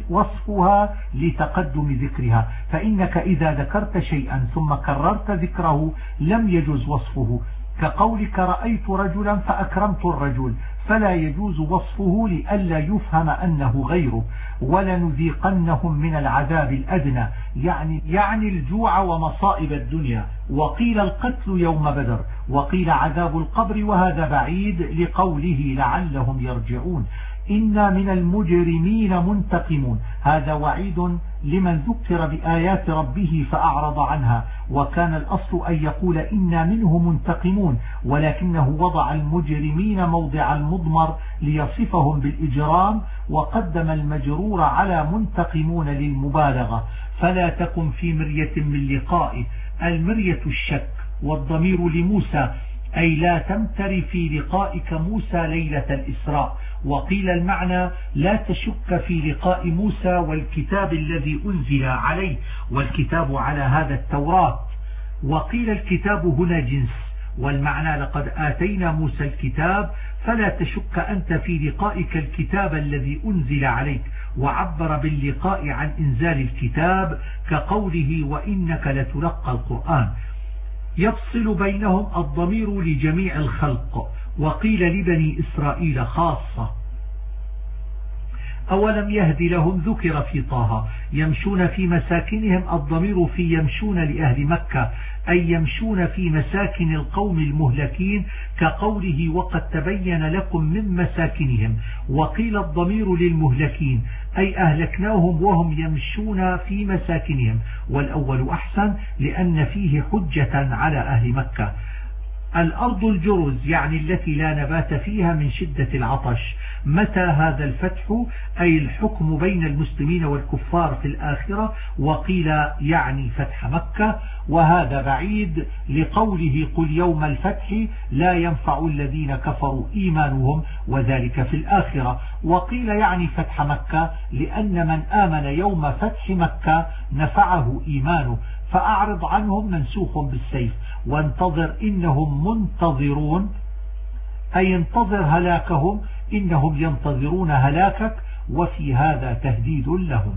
Speaker 1: وصفها لتقدم ذكرها، فإنك إذا ذكرت شيئا ثم كررت ذكره لم يجوز وصفه، كقولك رأيت رجلا فأكرمت الرجل، فلا يجوز وصفه لئلا يفهم أنه غيره. ولنذيقنهم من العذاب الأدنى يعني الجوع ومصائب الدنيا، وقيل القتل يوم بدر، وقيل عذاب القبر، وهذا بعيد لقوله لعلهم يرجعون. إنا من المجرمين منتقمون، هذا وعيد لمن ذكر بآيات ربه فأعرض عنها، وكان الأصل أن يقول إنا منه منتقمون، ولكنه وضع المجرمين موضع المضمر ليصفهم بالإجرام، وقدم المجرور على منتقمون للمبالغة. فلا تكن في مرية من لقائه، المرية الشك، والضمير لموسى أي لا تمتر في لقائك موسى ليلة الإسراء. وقيل المعنى لا تشك في لقاء موسى والكتاب الذي أنزل عليه، والكتاب على هذا التوراة. وقيل الكتاب هنا جنس، والمعنى لقد آتينا موسى الكتاب، فلا تشك أنت في لقائك الكتاب الذي أنزل عليك. وعبر باللقاء عن إنزال الكتاب كقوله وإنك لتلقى القرآن. يفصل بينهم الضمير لجميع الخلق، وقيل لبني إسرائيل خاصة. أولم يهد لهم ذكر في طه يمشون في مساكنهم، الضمير في يمشون لأهل مكة، أي يمشون في مساكن القوم المهلكين، كقوله وقد تبين لكم من مساكنهم. وقيل الضمير للمهلكين أي أهلكناهم وهم يمشون في مساكنهم، والأول أحسن لأن فيه حجة على أهل مكة. الأرض الجرز يعني التي لا نبات فيها من شدة العطش. متى هذا الفتح أي الحكم بين المسلمين والكفار في الآخرة، وقيل يعني فتح مكة، وهذا بعيد لقوله قل يوم الفتح لا ينفع الذين كفروا إيمانهم وذلك في الآخرة. وقيل يعني فتح مكة لأن من آمن يوم فتح مكة نفعه إيمانه، فأعرض عنهم منسوخ بالسيف، وانتظر إنهم منتظرون أي انتظر هلاكهم، إنهم ينتظرون هلاكك، وفي هذا تهديد لهم.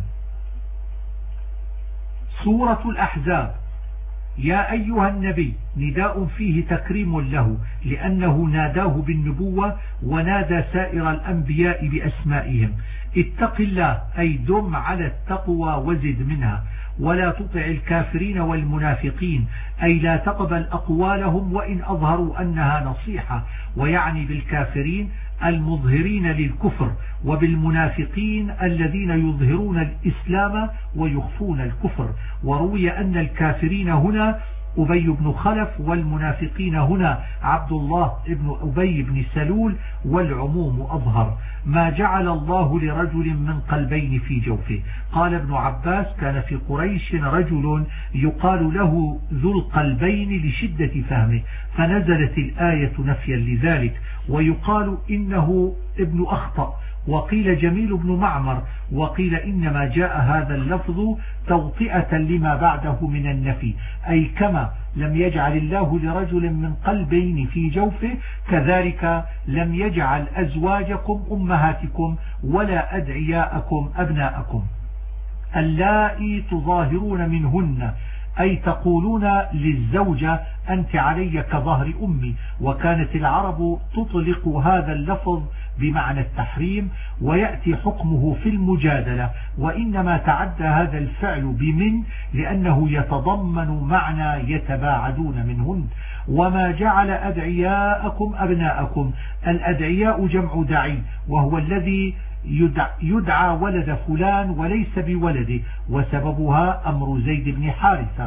Speaker 1: سورة الأحزاب. يا أيها النبي نداء فيه تكريم له، لأنه ناداه بالنبوة ونادى سائر الأنبياء بأسمائهم. اتق الله أي دم على التقوى وزد منها، ولا تطع الكافرين والمنافقين أي لا تقبل أقوالهم وإن أظهروا أنها نصيحة، ويعني بالكافرين المظهرين للكفر، وبالمنافقين الذين يظهرون الإسلام ويخفون الكفر. وروي أن الكافرين هنا أبي بن خلف، والمنافقين هنا عبد الله بن أبي بن سلول، والعموم أظهر. ما جعل الله لرجل من قلبين في جوفه. قال ابن عباس كان في قريش رجل يقال له ذو القلبين لشدة فهمه، فنزلت الآية نفيا لذلك. ويقال إنه ابن أخطأ، وقيل جميل بن معمر، وقيل إنما جاء هذا اللفظ توطئة لما بعده من النفي، أي كما لم يجعل الله لرجل من قلبين في جوفه كذلك لم يجعل أزواجكم أمهاتكم ولا أدعياءكم أبناءكم اللائي تظاهرون منهن، أي تقولون للزوجة أنت علي كظهر أمي. وكانت العرب تطلق هذا اللفظ بمعنى التحريم، ويأتي حكمه في المجادلة، وإنما تعدى هذا الفعل بمن لأنه يتضمن معنى يتباعدون منهن. وما جعل أدعياءكم أبناءكم، الأدعياء جمع دعي، وهو الذي يدعى ولد فلان وليس بولده، وسببها أمر زيد بن حارثة.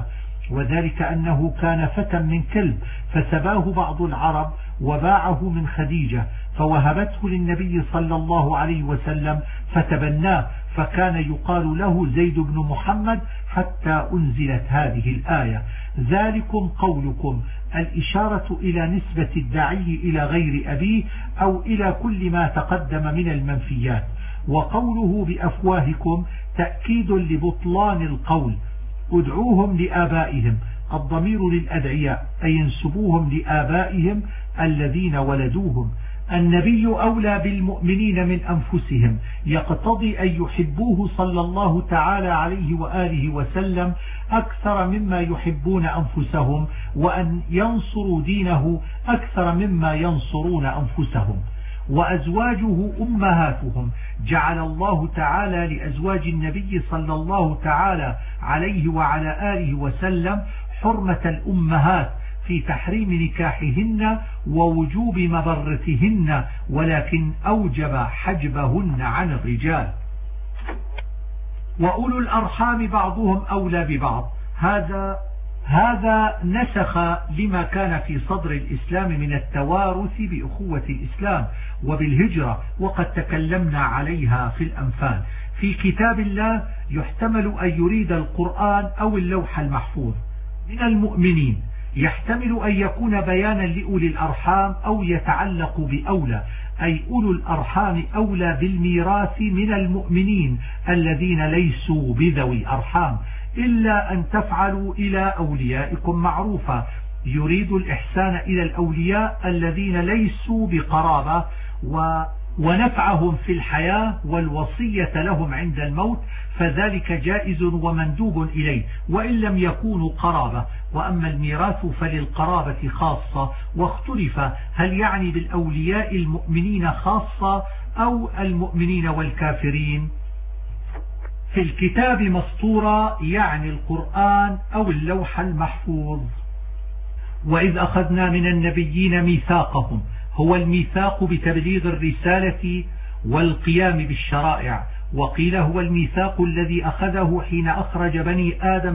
Speaker 1: وذلك أنه كان فتى من كلب فسباه بعض العرب وباعه من خديجة فوهبته للنبي صلى الله عليه وسلم فتبناه، فكان يقال له زيد بن محمد حتى أنزلت هذه الآية. ذلكم قولكم، الإشارة إلى نسبة الداعي إلى غير أبيه أو إلى كل ما تقدم من المنفيات. وقوله بأفواهكم تأكيد لبطلان القول. ادعوهم لآبائهم، الضمير للأدعياء أي ينسبوهم لآبائهم الذين ولدوهم. النبي أولى بالمؤمنين من أنفسهم، يقتضي أن يحبوه صلى الله تعالى عليه وآله وسلم أكثر مما يحبون أنفسهم، وأن ينصروا دينه أكثر مما ينصرون أنفسهم. وأزواجه أمهاتهم، جعل الله تعالى لأزواج النبي صلى الله تعالى عليه وعلى آله وسلم حرمة الأمهات في تحريم نكاحهن ووجوب مبرتهن، ولكن أوجب حجبهن عن الرجال. وأولو الأرحام بعضهم أولى ببعض، هذا نسخ لما كان في صدر الإسلام من التوارث بأخوة الإسلام وبالهجرة، وقد تكلمنا عليها في الأنفال. في كتاب الله يحتمل أن يريد القرآن أو اللوح المحفوظ. من المؤمنين يحتمل أن يكون بيانا لأولي الأرحام أو يتعلق بأولى، أي أولو الأرحام أولى بالميراث من المؤمنين الذين ليسوا بذوي أرحام، إلا أن تفعلوا إلى أوليائكم معروفا. يريد الإحسان إلى الأولياء الذين ليسوا بقرابة ونفعهم في الحياة والوصية لهم عند الموت، فذلك جائز ومندوب إليه وإن لم يكونوا قرابة. وأما الميراث فللقرابة خاصة، واختلف هل يعني بالأولياء المؤمنين خاصة أو المؤمنين والكافرين. في الكتاب مسطورة يعني القرآن أو اللوح المحفوظ. وإذ أخذنا من النبيين ميثاقهم، هو الميثاق بتبليغ الرسالة والقيام بالشرائع. وقيل هو الميثاق الذي أخذه حين أخرج بني آدم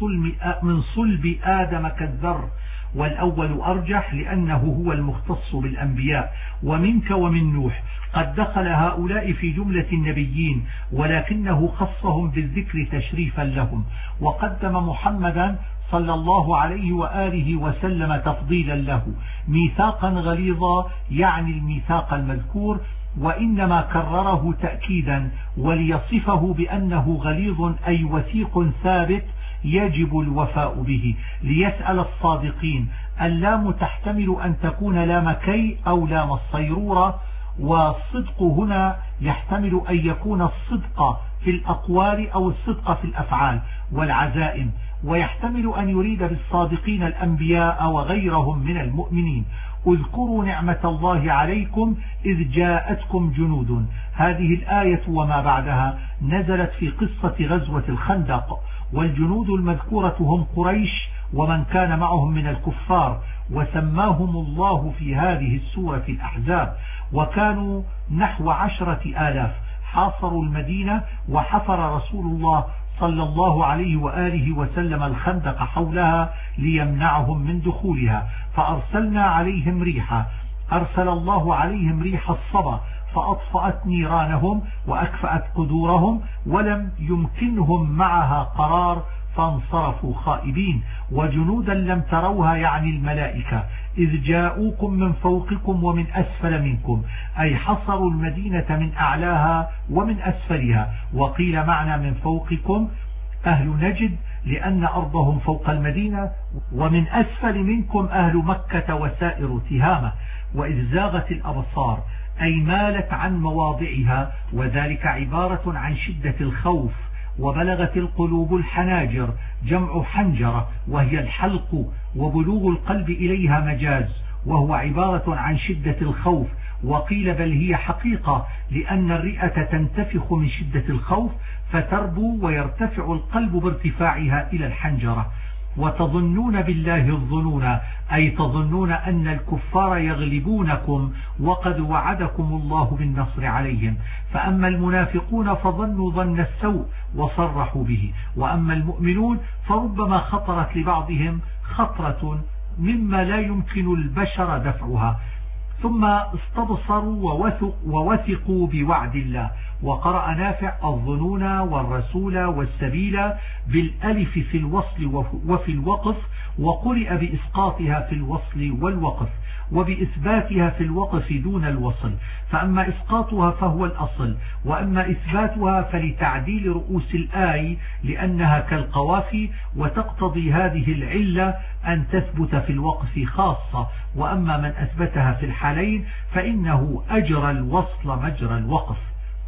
Speaker 1: من صلب آدم كالذر، والأول أرجح لأنه هو المختص بالأنبياء. ومنك ومن نوح قد دخل هؤلاء في جملة النبيين، ولكنه خصهم بالذكر تشريفا لهم، وقدم محمدا صلى الله عليه وآله وسلم تفضيلا له. ميثاقا غليظا يعني الميثاق المذكور، وإنما كرره تأكيدا وليصفه بأنه غليظ أي وثيق ثابت يجب الوفاء به. ليسأل الصادقين، اللام تحتمل أن تكون لام كي أو لام الصيرورة، والصدق هنا يحتمل أن يكون الصدق في الأقوال أو الصدق في الأفعال والعزائم، ويحتمل أن يريد بالصادقين الأنبياء وغيرهم من المؤمنين. اذكروا نعمة الله عليكم إذ جاءتكم جنود. هذه الآية وما بعدها نزلت في قصة غزوة الخندق، والجنود المذكورة هم قريش ومن كان معهم من الكفار، وسماهم الله في هذه السورة الأحزاب، وكانوا نحو 10,000. حاصروا المدينة وحفر رسول الله صلى الله عليه وآله وسلم الخندق حولها ليمنعهم من دخولها، فأرسلنا عليهم ريحا. أرسل الله عليهم ريح الصبا فأطفأت نيرانهم وأكفأت قدورهم، ولم يمكنهم معها قرار فانصرفوا خائبين. وجنودا لم تروها يعني الملائكة، إذ جاءوكم من فوقكم ومن أسفل منكم، أي حصروا المدينة من أعلاها ومن أسفلها. وقيل معنى من فوقكم أهل نجد لأن أرضهم فوق المدينة، ومن أسفل منكم أهل مكة وسائر تهامة. وإذ زاغت الأبصار أي مالت عن مواضعها، وذلك عبارة عن شدة الخوف. وبلغت القلوب الحناجر جمع حنجرة وهي الحلق، وبلوغ القلب إليها مجاز وهو عبارة عن شدة الخوف. وقيل بل هي حقيقة، لأن الرئة تنتفخ من شدة الخوف فتربو ويرتفع القلب بارتفاعها إلى الحنجرة. وتظنون بالله الظنون، أي تظنون أن الكفار يغلبونكم وقد وعدكم الله بالنصر عليهم. فأما المنافقون فظنوا ظن السوء وصرحوا به، وأما المؤمنون فربما خطرت لبعضهم خطرة مما لا يمكن البشر دفعها، ثم استبصروا ووثقوا بوعد الله. وقرأ نافع الظنون والرسول والسبيل بالألف في الوصل وفي الوقف، وقرئ بإسقاطها في الوصل والوقف، وبإثباتها في الوقف دون الوصل، فأما إسقاطها فهو الأصل، وأما إثباتها فلتعديل رؤوس الآي لأنها كالقوافي، وتقتضي هذه العلة أن تثبت في الوقف خاصة. وأما من أثبتها في الحالين فإنه أجرى الوصل مجرى الوقف.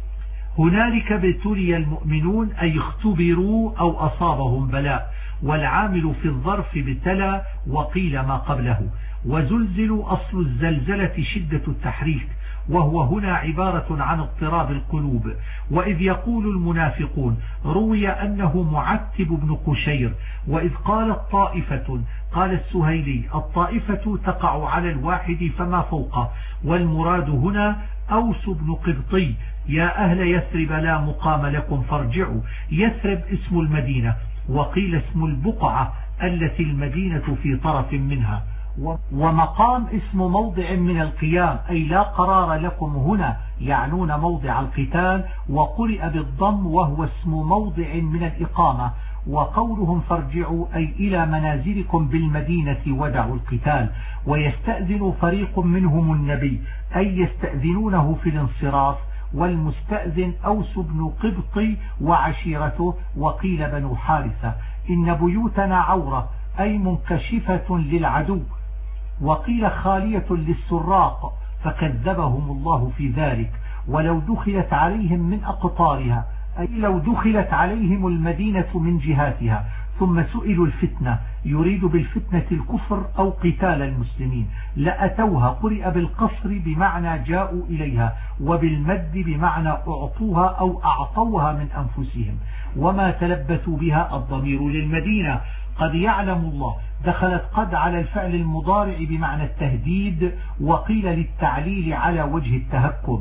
Speaker 1: هنالك ابتلي المؤمنون أي اختبروا أو أصابهم بلاء، والعامل في الظرف ابتلى وقيل ما قبله. وزلزلوا أصل الزلزلة شدة التحريك، وهو هنا عبارة عن اضطراب القلوب. وإذ يقول المنافقون روي أنه معتب بن قشير. وإذ قالت طائفة قال السهيلي الطائفة تقع على الواحد فما فوقه، والمراد هنا أوس بن قبطي يا أهل يثرب لا مقام لكم فارجعوا. يثرب اسم المدينة، وقيل اسم البقعة التي المدينة في طرف منها، ومقام اسم موضع من القيام أي لا قرار لكم هنا، يعنون موضع القتال. وقرئ بالضم وهو اسم موضع من الإقامة. وقولهم فارجعوا أي إلى منازلكم بالمدينة ودعوا القتال. ويستأذن فريق منهم النبي أي يستأذنونه في الانصراف، والمستأذن أوس بن قبطي وعشيرته، وقيل بنو حارثة. إن بيوتنا عورة أي منكشفة للعدو، وقيل خالية للسراق، فكذبهم الله في ذلك. ولو دخلت عليهم من أقطارها أي لو دخلت عليهم المدينة من جهاتها ثم سئلوا الفتنة، يريد بالفتنة الكفر أو قتال المسلمين، لأتوها. قرئ بالقصر بمعنى جاءوا إليها، وبالمد بمعنى أعطوها أو أعطوها من أنفسهم. وما تلبثوا بها الضمير للمدينة، قد يعلم الله. دخلت قد على الفعل المضارع بمعنى التهديد، وقيل للتعليل على وجه التهكم.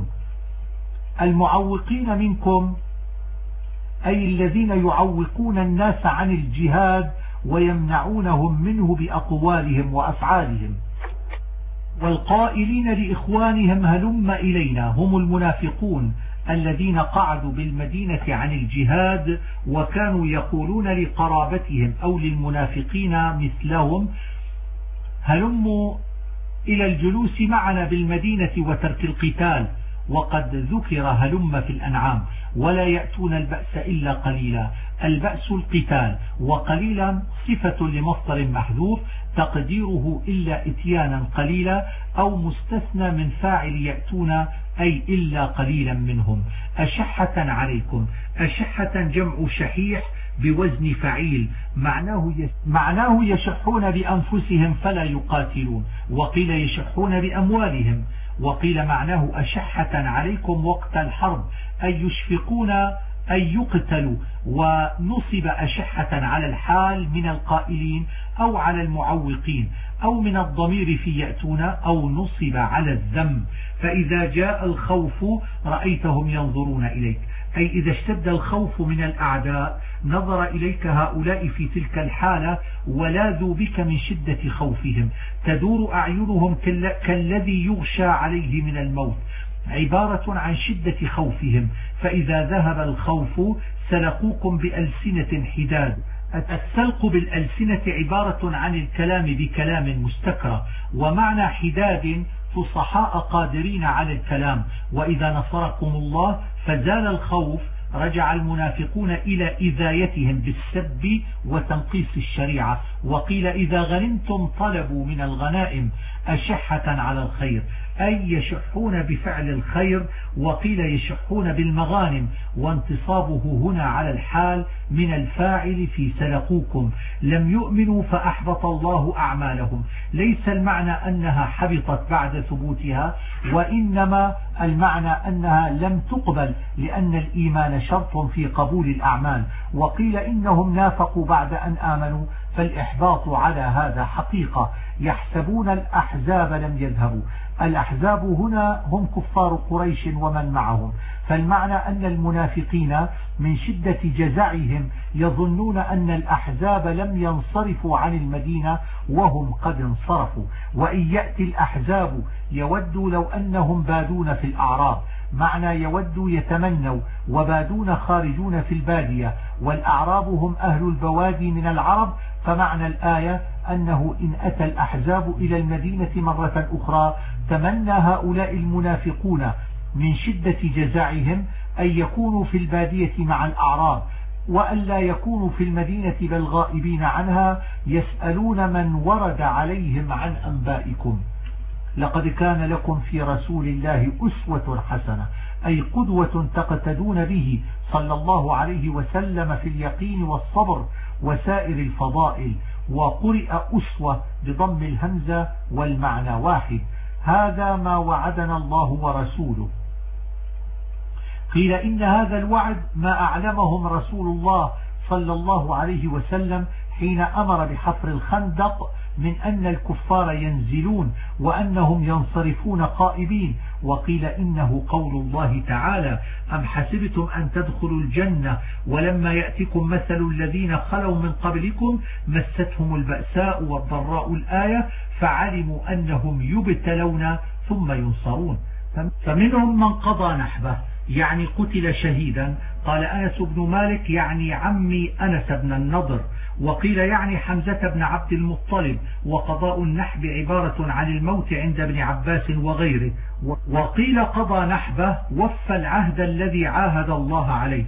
Speaker 1: المعوقين منكم أي الذين يعوقون الناس عن الجهاد ويمنعونهم منه بأقوالهم وأفعالهم. والقائلين لإخوانهم هلم إلينا هم المنافقون الذين قعدوا بالمدينة عن الجهاد، وكانوا يقولون لقرابتهم أو للمنافقين مثلهم هلموا إلى الجلوس معنا بالمدينة وترك القتال. وقد ذكر هلم في الأنعام. ولا يأتون البأس إلا قليلا، البأس القتال، وقليلا صفة لمصدر محذوف تقديره إلا إتيانا قليلا، أو مستثنى من فاعل يأتون أي إلا قليلا منهم. أشحة عليكم، أشحة جمع شحيح بوزن فعيل، معناه يشحون بأنفسهم فلا يقاتلون، وقيل يشحون بأموالهم، وقيل معناه أشحة عليكم وقت الحرب أي يشفقون أن يقتلوا. ونصب أشحة على الحال من القائلين أو على المعوقين، أو من الضمير في يأتون، أو نصب على الذم. فإذا جاء الخوف رأيتهم ينظرون إليك، أي إذا اشتد الخوف من الأعداء نظر إليك هؤلاء في تلك الحالة ولاذوا بك من شدة خوفهم. تدور أعينهم كالذي يغشى عليه من الموت، عبارة عن شدة خوفهم. فإذا ذهب الخوف سلقوكم بألسنة حداد. السلق بالألسنة عبارة عن الكلام بكلام مستكرى، ومعنى حداد فصحاء قادرين على الكلام. وإذا نصركم الله فزال الخوف، رجع المنافقون إلى إذايتهم بالسب وتنقيص الشريعة. وقيل إذا غنمتم طلبوا من الغنائم، أشحة على الخير أي يشحون بفعل الخير، وقيل يشحون بالمغانم، وانتصابه هنا على الحال من الفاعل في سلقوكم. لم يؤمنوا فأحبط الله أعمالهم، ليس المعنى أنها حبطت بعد ثبوتها، وإنما المعنى أنها لم تقبل، لأن الإيمان شرط في قبول الأعمال. وقيل إنهم نافقوا بعد أن آمنوا فالإحباط على هذا حقيقة. يحسبون الأحزاب لم يذهبوا. الأحزاب هنا هم كفار قريش ومن معهم، فالمعنى أن المنافقين من شدة جزعهم يظنون أن الأحزاب لم ينصرفوا عن المدينة وهم قد انصرفوا. وإن يأتي الأحزاب يودوا لو أنهم بادون في الأعراب، معنى يودوا يتمنوا، وبادون خارجون في البادية، والأعراب هم أهل البوادي من العرب. فمعنى الآية أنه إن أتى الأحزاب إلى المدينة مرة أخرى تمنى هؤلاء المنافقون من شدة جزعهم أن يكونوا في البادية مع الأعراب، وأن لا يكونوا في المدينة بل غائبين عنها، يسألون من ورد عليهم عن أنبائكم. لقد كان لكم في رسول الله أسوة حسنة، أي قدوة تقتدون به صلى الله عليه وسلم في اليقين والصبر وسائر الفضائل. وقرئ أسوة بضم الهمزة والمعنى واحد. هذا ما وعدنا الله ورسوله. قيل إن هذا الوعد ما أعلمهم رسول الله صلى الله عليه وسلم حين أمر بحفر الخندق من أن الكفار ينزلون وأنهم ينصرفون قائبين. وقيل إنه قول الله تعالى: أم حسبتم أن تدخلوا الجنة ولما يأتكم مثل الذين خلوا من قبلكم مستهم البأساء والضراء الآية فعلموا أنهم يبتلون ثم ينصرون. فمنهم من قضى نحبه يعني قتل شهيدا. قال أنس بن مالك يعني عمي أنس بن النضر. وقيل يعني حمزة بن عبد المطلب. وقضاء النحب عبارة عن الموت عند ابن عباس وغيره. وقيل قضى نحبه وفى العهد الذي عاهد الله عليه.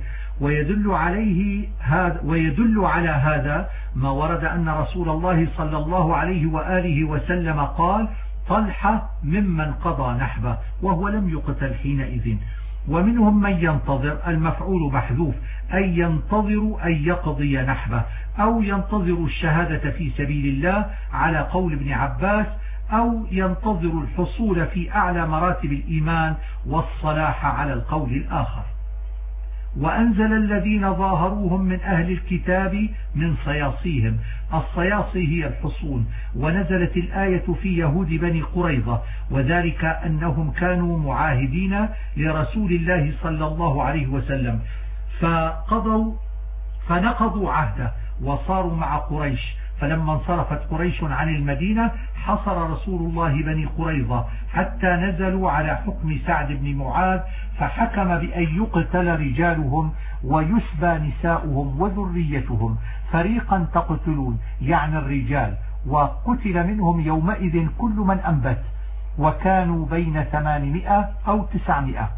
Speaker 1: ويدل على هذا ما ورد أن رسول الله صلى الله عليه وآله وسلم قال: طلحة ممن قضى نحبه، وهو لم يقتل حينئذ. ومنهم من ينتظر، المفعول محذوف، أي ينتظر أن يقضي نحبه، أو ينتظر الشهادة في سبيل الله على قول ابن عباس، أو ينتظر الحصول في أعلى مراتب الإيمان والصلاح على القول الآخر. وأنزل الذين ظاهروهم من أهل الكتاب من صياصيهم. الصياصي هي الحصون. ونزلت الآية في يهود بني قريظة، وذلك أنهم كانوا معاهدين لرسول الله صلى الله عليه وسلم فنقضوا عهده وصاروا مع قريش. فلما انصرفت قريش عن المدينة حصر رسول الله بني قريظة حتى نزلوا على حكم سعد بن معاذ، فحكم بأن يقتل رجالهم ويسبى نساؤهم وذريتهم. فريقا تقتلون يعني الرجال، وقتل منهم يومئذ كل من أنبت، وكانوا بين 800 أو 900.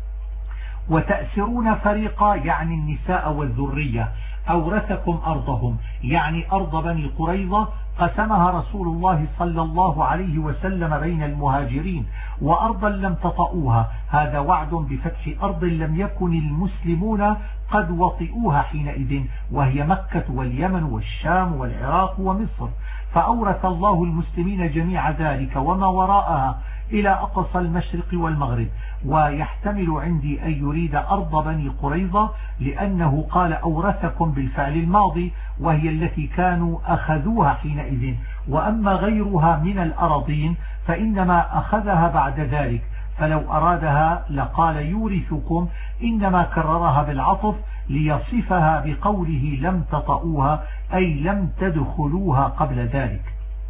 Speaker 1: وتأسرون فريقا يعني النساء والذرية. أورثكم أرضهم يعني أرض بني قريظة قسمها رسول الله صلى الله عليه وسلم بين المهاجرين. وأرضا لم تطئوها، هذا وعد بفتح أرض لم يكن المسلمون قد وطئوها حينئذ، وهي مكة واليمن والشام والعراق ومصر. فأورث الله المسلمين جميع ذلك وما وراءها إلى أقصى المشرق والمغرب. ويحتمل عندي أن يريد أرض بني قريظة، لأنه قال أورثكم بالفعل الماضي، وهي التي كانوا أخذوها حينئذ. وأما غيرها من الأراضين فإنما أخذها بعد ذلك، فلو أرادها لقال يورثكم، إنما كررها بالعطف ليصفها بقوله لم تطئوها، أي لم تدخلوها قبل ذلك.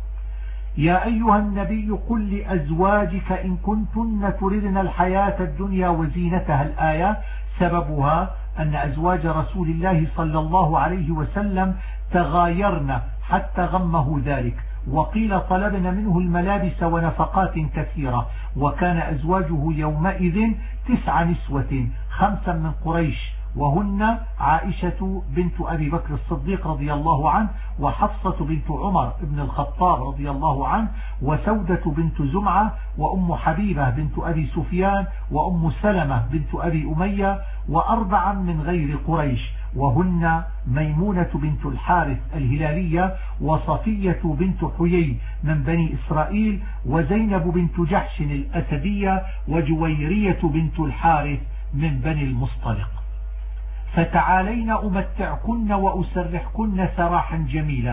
Speaker 1: يا أيها النبي قل لأزواجك إن كنتن تردن الحياة الدنيا وزينتها. الآية سببها أن أزواج رسول الله صلى الله عليه وسلم تغايرن حتى غمه ذلك، وقيل طلبن منه الملابس ونفقات كثيرة. وكان أزواجه يومئذ 9 نسوة، 5 من قريش، وهن عائشة بنت أبي بكر الصديق رضي الله عنه، وحفصة بنت عمر بن الخطاب رضي الله عنه، وسودة بنت زمعة، وأم حبيبة بنت أبي سفيان، وأم سلمة بنت أبي أمية، و4 من غير قريش، وهن ميمونة بنت الحارث الهلالية، وصفية بنت حيي من بني إسرائيل، وزينب بنت جحش الأسدية، وجويرية بنت الحارث من بني المصطلق. فتعالين أمتعكن وأسرحكن سراحا جميلا.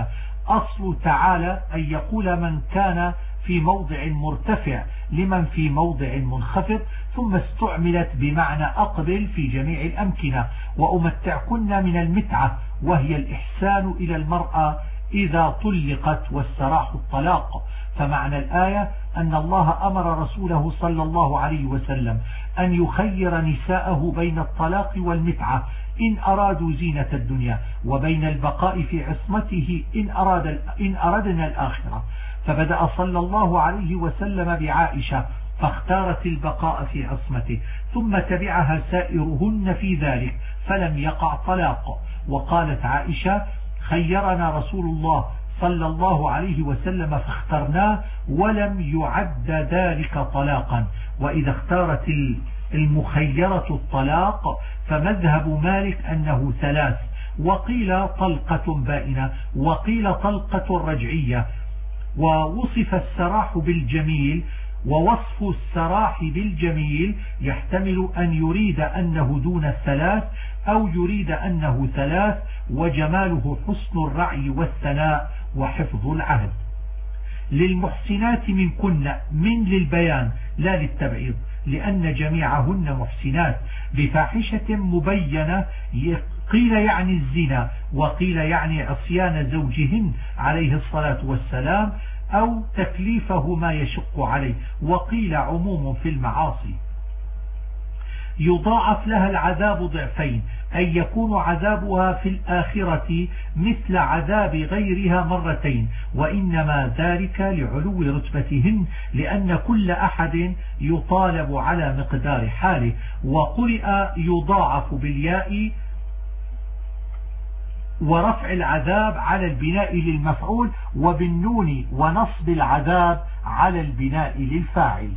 Speaker 1: أصل تعالى أن يقول من كان في موضع مرتفع لمن في موضع منخفض، ثم استعملت بمعنى أقبل في جميع الأمكنة. وأمتعكن من المتعة، وهي الإحسان إلى المرأة إذا طلقت، والسراح الطلاق. فمعنى الآية أن الله أمر رسوله صلى الله عليه وسلم أن يخير نساءه بين الطلاق والمتعة إن أرادوا زينة الدنيا، وبين البقاء في عصمته إن أردنا الآخرة. فبدأ صلى الله عليه وسلم بعائشة فاختارت البقاء في عصمته، ثم تبعها سائرهن في ذلك فلم يقع طلاق. وقالت عائشة: خيرنا رسول الله صلى الله عليه وسلم فاخترناه ولم يعد ذلك طلاقا. وإذا اختارت المخيرة الطلاق فمذهب مالك أنه ثلاث، وقيل طلقة بائنة، وقيل طلقة رجعية. ووصف السراح بالجميل، ووصف السراح بالجميل يحتمل أن يريد أنه دون الثلاث أو يريد أنه ثلاث، وجماله حسن الرعي والثناء وحفظ العهد. للمحسنات منكن، من للبيان لا للتبعيض، لأن جميعهن محسنات بفاحشة مبينة، قيل يعني الزنا، وقيل يعني عصيان زوجهن عليه الصلاة والسلام أو تكليفه ما يشق عليه، وقيل عموم في المعاصي. يضاعف لها العذاب ضعفين، أي يكون عذابها في الآخرة مثل عذاب غيرها مرتين، وإنما ذلك لعلو رتبتهن، لأن كل أحد يطالب على مقدار حاله. وقرئ يضاعف بالياء ورفع العذاب على البناء للمفعول، وبالنون ونصب العذاب على البناء للفاعل.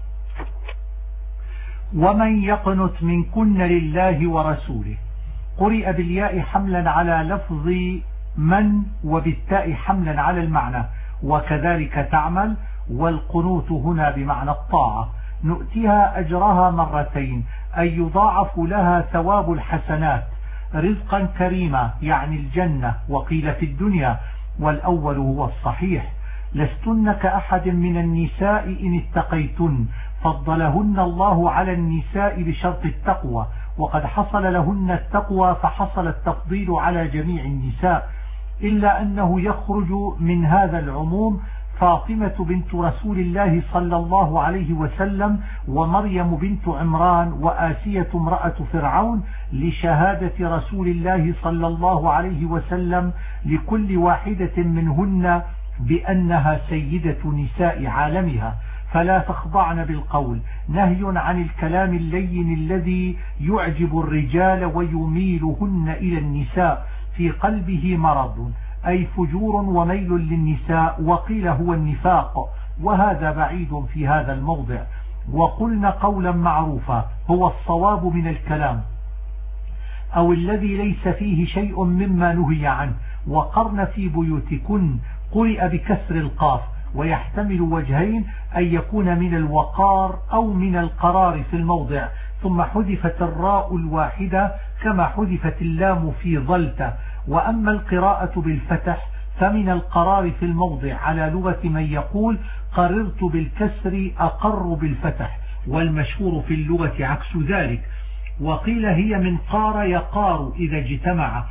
Speaker 1: ومن يقنت منكن لله ورسوله، قرئ بالياء حملا على لفظ من، وبالتاء حملا على المعنى، وكذلك تعمل. والقنوت هنا بمعنى الطاعة. نؤتيها أجرها مرتين، أي يضاعف لها ثواب الحسنات رزقا كريما، يعني الجنة، وقيل في الدنيا، والأول هو الصحيح. لستن كأحد من النساء إن اتقيتن، فضلهن الله على النساء بشرط التقوى، وقد حصل لهن التقوى فحصل التفضيل على جميع النساء، إلا أنه يخرج من هذا العموم فاطمة بنت رسول الله صلى الله عليه وسلم، ومريم بنت عمران، وآسية امرأة فرعون، لشهادة رسول الله صلى الله عليه وسلم لكل واحدة منهن بأنها سيدة نساء عالمها. فلا تخضعن بالقول، نهي عن الكلام اللين الذي يعجب الرجال ويميلهن إلى النساء، في قلبه مرض، أي فجور وميل للنساء، وقيل هو النفاق، وهذا بعيد في هذا الموضع. وقلن قولا معروفا هو الصواب من الكلام، أو الذي ليس فيه شيء مما نهي عنه. وقرن في بيوتكن، قرئ بكسر القاف، ويحتمل وجهين، أن يكون من الوقار أو من القرار في الموضع، ثم حذفت الراء الواحدة كما حذفت اللام في ظلت. وأما القراءة بالفتح فمن القرار في الموضع على لغة من يقول قررت بالكسر أقر بالفتح، والمشهور في اللغة عكس ذلك. وقيل هي من قار يقار إذا اجتمع،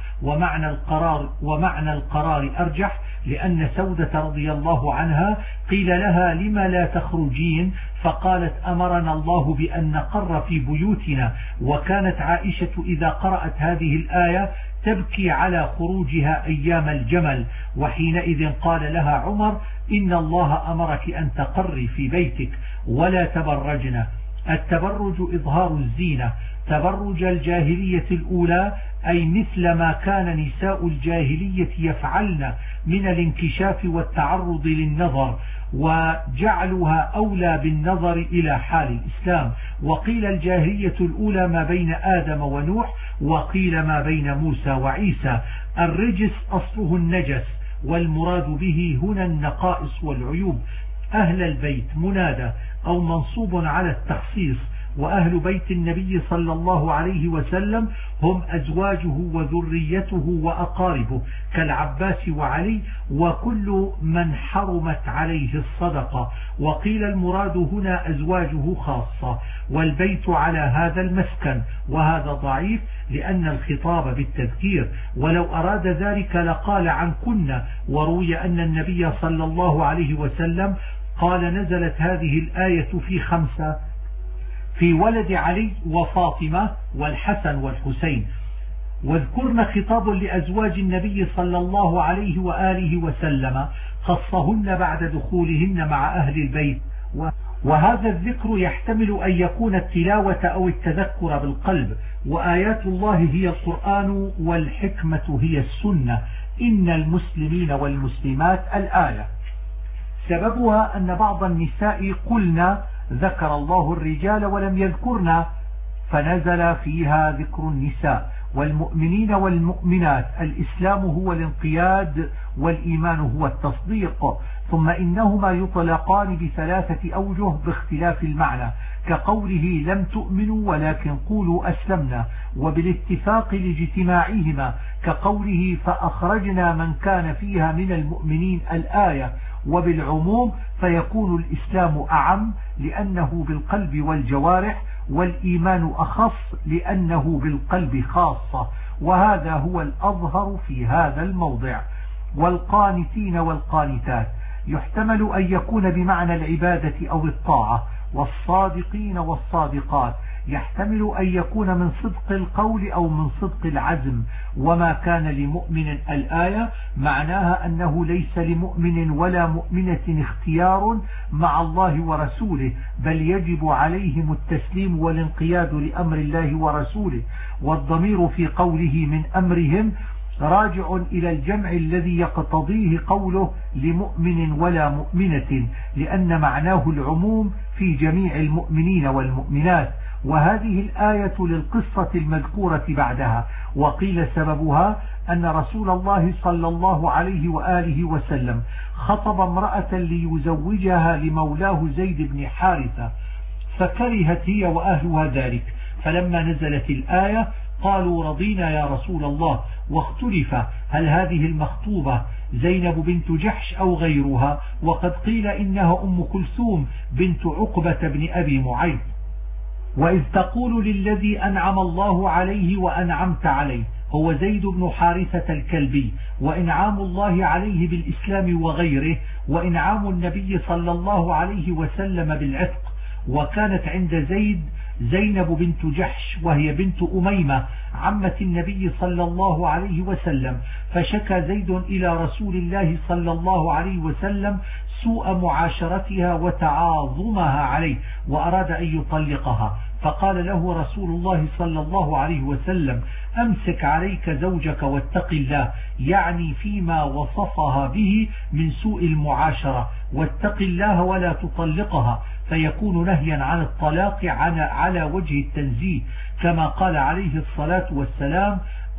Speaker 1: ومعنى القرار أرجح، لأن سودة رضي الله عنها قيل لها لما لا تخرجين، فقالت أمرنا الله بأن نقر في بيوتنا. وكانت عائشة إذا قرأت هذه الآية تبكي على خروجها أيام الجمل، وحينئذ قال لها عمر إن الله أمرك أن تقري في بيتك ولا تبرجن. التبرج إظهار الزينة، تبرج الجاهلية الأولى، أي مثل ما كان نساء الجاهلية يفعلن من الانكشاف والتعرض للنظر، وجعلها أولى بالنظر إلى حال الإسلام. وقيل الجاهلية الأولى ما بين آدم ونوح، وقيل ما بين موسى وعيسى. الرجس أصله النجس، والمراد به هنا النقائص والعيوب. أهل البيت منادى أو منصوب على التخصيص، وأهل بيت النبي صلى الله عليه وسلم هم أزواجه وذريته وأقاربه كالعباس وعلي وكل من حرمت عليه الصدقة. وقيل المراد هنا أزواجه خاصة، والبيت على هذا المسكن، وهذا ضعيف لأن الخطاب بالتذكير، ولو أراد ذلك لقال عن كنا. وروي أن النبي صلى الله عليه وسلم قال نزلت هذه الآية في 5 في ولد علي وفاطمة والحسن والحسين، واذكرن خطاب لأزواج النبي صلى الله عليه وآله وسلم خصهن بعد دخولهن مع أهل البيت. وهذا الذكر يحتمل أن يكون التلاوة أو التذكر بالقلب. وآيات الله هي القرآن والحكمة هي السنة، إن المسلمين والمسلمات الآية. سببها أن بعض النساء قلنا ذكر الله الرجال ولم يذكرنا، فنزل فيها ذكر النساء. والمؤمنين والمؤمنات الإسلام هو الانقياد والإيمان هو التصديق، ثم إنهما يطلقان ب3 أوجه باختلاف المعنى، كقوله لم تؤمنوا ولكن قولوا أسلمنا، وبالاتفاق لاجتماعهما كقوله فأخرجنا من كان فيها من المؤمنين الآية. وبالعموم فيكون الإسلام أعم لأنه بالقلب والجوارح، والإيمان أخص لأنه بالقلب خاصة، وهذا هو الأظهر في هذا الموضع. والقانتين والقانتات يحتمل أن يكون بمعنى العبادة أو الطاعة. والصادقين والصادقات يحتمل أن يكون من صدق القول أو من صدق العزم. وما كان لمؤمن الآية معناها أنه ليس لمؤمن ولا مؤمنة اختيار مع الله ورسوله، بل يجب عليهم التسليم والانقياد لأمر الله ورسوله. والضمير في قوله من أمرهم راجع إلى الجمع الذي يقتضيه قوله لمؤمن ولا مؤمنة، لأن معناه العموم في جميع المؤمنين والمؤمنات. وهذه الآية للقصة المذكورة بعدها. وقيل سببها أن رسول الله صلى الله عليه وآله وسلم خطب امرأة ليزوجها لمولاه زيد بن حارثة، فكرهت هي وأهلها ذلك، فلما نزلت الآية قالوا رضينا يا رسول الله. واختلف هل هذه المخطوبة زينب بنت جحش أو غيرها، وقد قيل إنها أم كلثوم بنت عقبة بن أبي معيط. وإذ تقول للذي أنعم الله عليه وأنعمت عليه هو زيد بن حارثة الكلبي، وإنعام الله عليه بالإسلام وغيره، وإنعام النبي صلى الله عليه وسلم بالعتق. وكانت عند زيد زينب بنت جحش وهي بنت أميمة عمة النبي صلى الله عليه وسلم، فشكى زيد إلى رسول الله صلى الله عليه وسلم سوء معاشرتها وتعاظمها عليه، وأراد أن يطلقها، فقال له رسول الله صلى الله عليه وسلم أمسك عليك زوجك واتق الله، يعني فيما وصفها به من سوء المعاشرة، واتق الله ولا تطلقها، فيكون نهيا عن الطلاق على وجه التنزيه، كما قال عليه الصلاة والسلام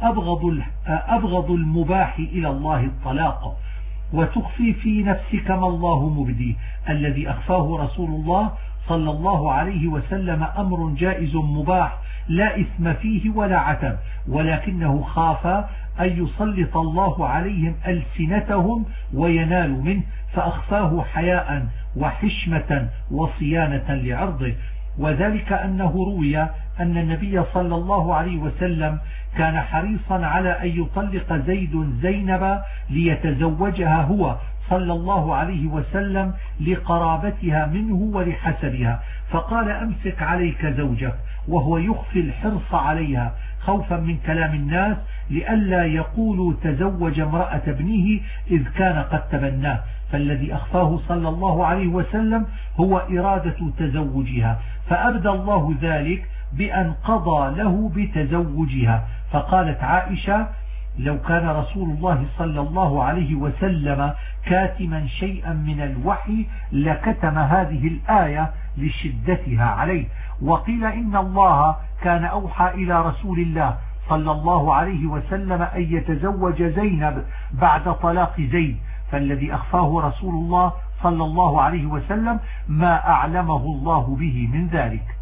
Speaker 1: أبغض المباح إلى الله الطلاق. وتخفي في نفسك ما الله مبدي. الذي أخفاه رسول الله صلى الله عليه وسلم أمر جائز مباح لا إثم فيه ولا عتب، ولكنه خاف أن يسلط الله عليهم ألسنتهم وينالوا منه، فأخفاه حياء وحشمة وصيانة لعرضه. وذلك أنه روي أن النبي صلى الله عليه وسلم كان حريصا على أن يطلق زيد زينب ليتزوجها هو صلى الله عليه وسلم لقرابتها منه ولحسبها، فقال أمسك عليك زوجك، وهو يخفي الحرص عليها خوفا من كلام الناس لئلا يقولوا تزوج امرأة ابنه إذ كان قد تبناه. فالذي أخفاه صلى الله عليه وسلم هو إرادة تزوجها، فأبدى الله ذلك بأن قضى له بتزوجها. فقالت عائشة لو كان رسول الله صلى الله عليه وسلم كاتما شيئا من الوحي لكتم هذه الآية لشدتها عليه. وقيل إن الله كان أوحى إلى رسول الله صلى الله عليه وسلم أن يتزوج زينب بعد طلاق زيد، فالذي أخفاه رسول الله صلى الله عليه وسلم ما أعلمه الله به من ذلك.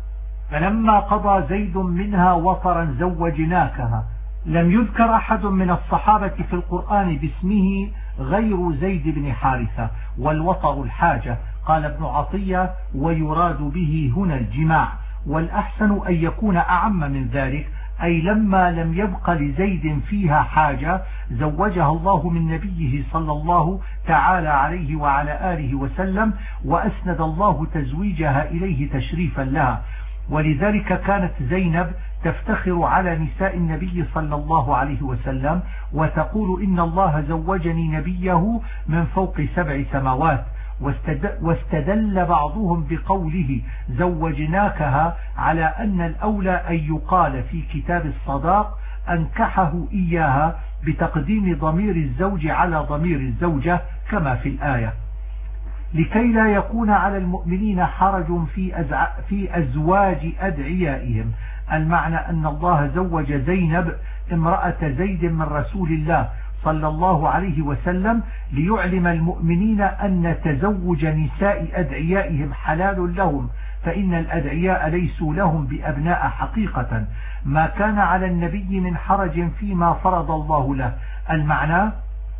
Speaker 1: فلما قضى زيد منها وطرا زوجناكها. لم يذكر أحد من الصحابة في القرآن باسمه غير زيد بن حارثة، والوطر الحاجة. قال ابن عطية: ويراد به هنا الجماع، والأحسن أن يكون أعم من ذلك، أي لما لم يبق لزيد فيها حاجة زوجها الله من نبيه صلى الله تعالى عليه وعلى آله وسلم، وأسند الله تزويجها إليه تشريفا لها. ولذلك كانت زينب تفتخر على نساء النبي صلى الله عليه وسلم وتقول: إن الله زوجني نبيه من فوق 7 سماوات. واستدل بعضهم بقوله زوجناكها على أن الأولى أن يقال في كتاب الصداق أنكحه إياها بتقديم ضمير الزوج على ضمير الزوجة كما في الآية، لكي لا يكون على المؤمنين حرج في أزواج أدعيائهم. المعنى أن الله زوج زينب امرأة زيد من رسول الله صلى الله عليه وسلم ليعلم المؤمنين أن تزوج نساء أدعيائهم حلال لهم، فإن الأدعياء ليسوا لهم بأبناء حقيقة. ما كان على النبي من حرج فيما فرض الله له. المعنى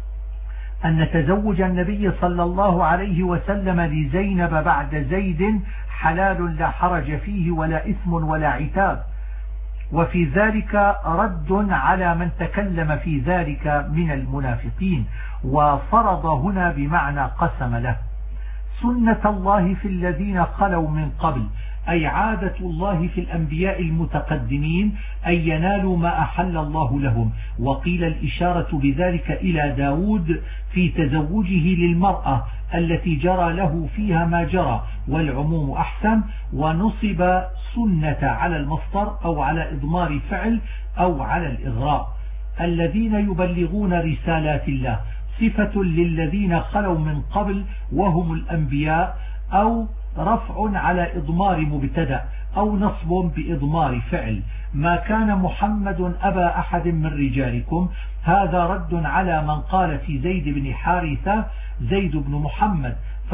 Speaker 1: أن تزوج النبي صلى الله عليه وسلم لزينب بعد زيد حلال لا حرج فيه ولا إثم ولا عتاب. وفي ذلك رد على من تكلم في ذلك من المنافقين، وفرض هنا بمعنى قسم له. سنة الله في الذين خلوا من قبل، أي عادة الله في الأنبياء المتقدمين أن ينالوا ما أحل الله لهم. وقيل الإشارة بذلك إلى داود في تزوجه للمرأة التي جرى له فيها ما جرى، والعموم أحسن. ونصب سنة على المصدر أو على إضمار فعل أو على الإغراء. الذين يبلغون رسالات الله صفة للذين خلوا من قبل وهم الأنبياء، أو رفع على إضمار مبتدأ أو نصب بإضمار فعل. ما كان محمد أبا أحد من رجالكم، هذا رد على من قال في زيد بن حارثة زيد بن محمد،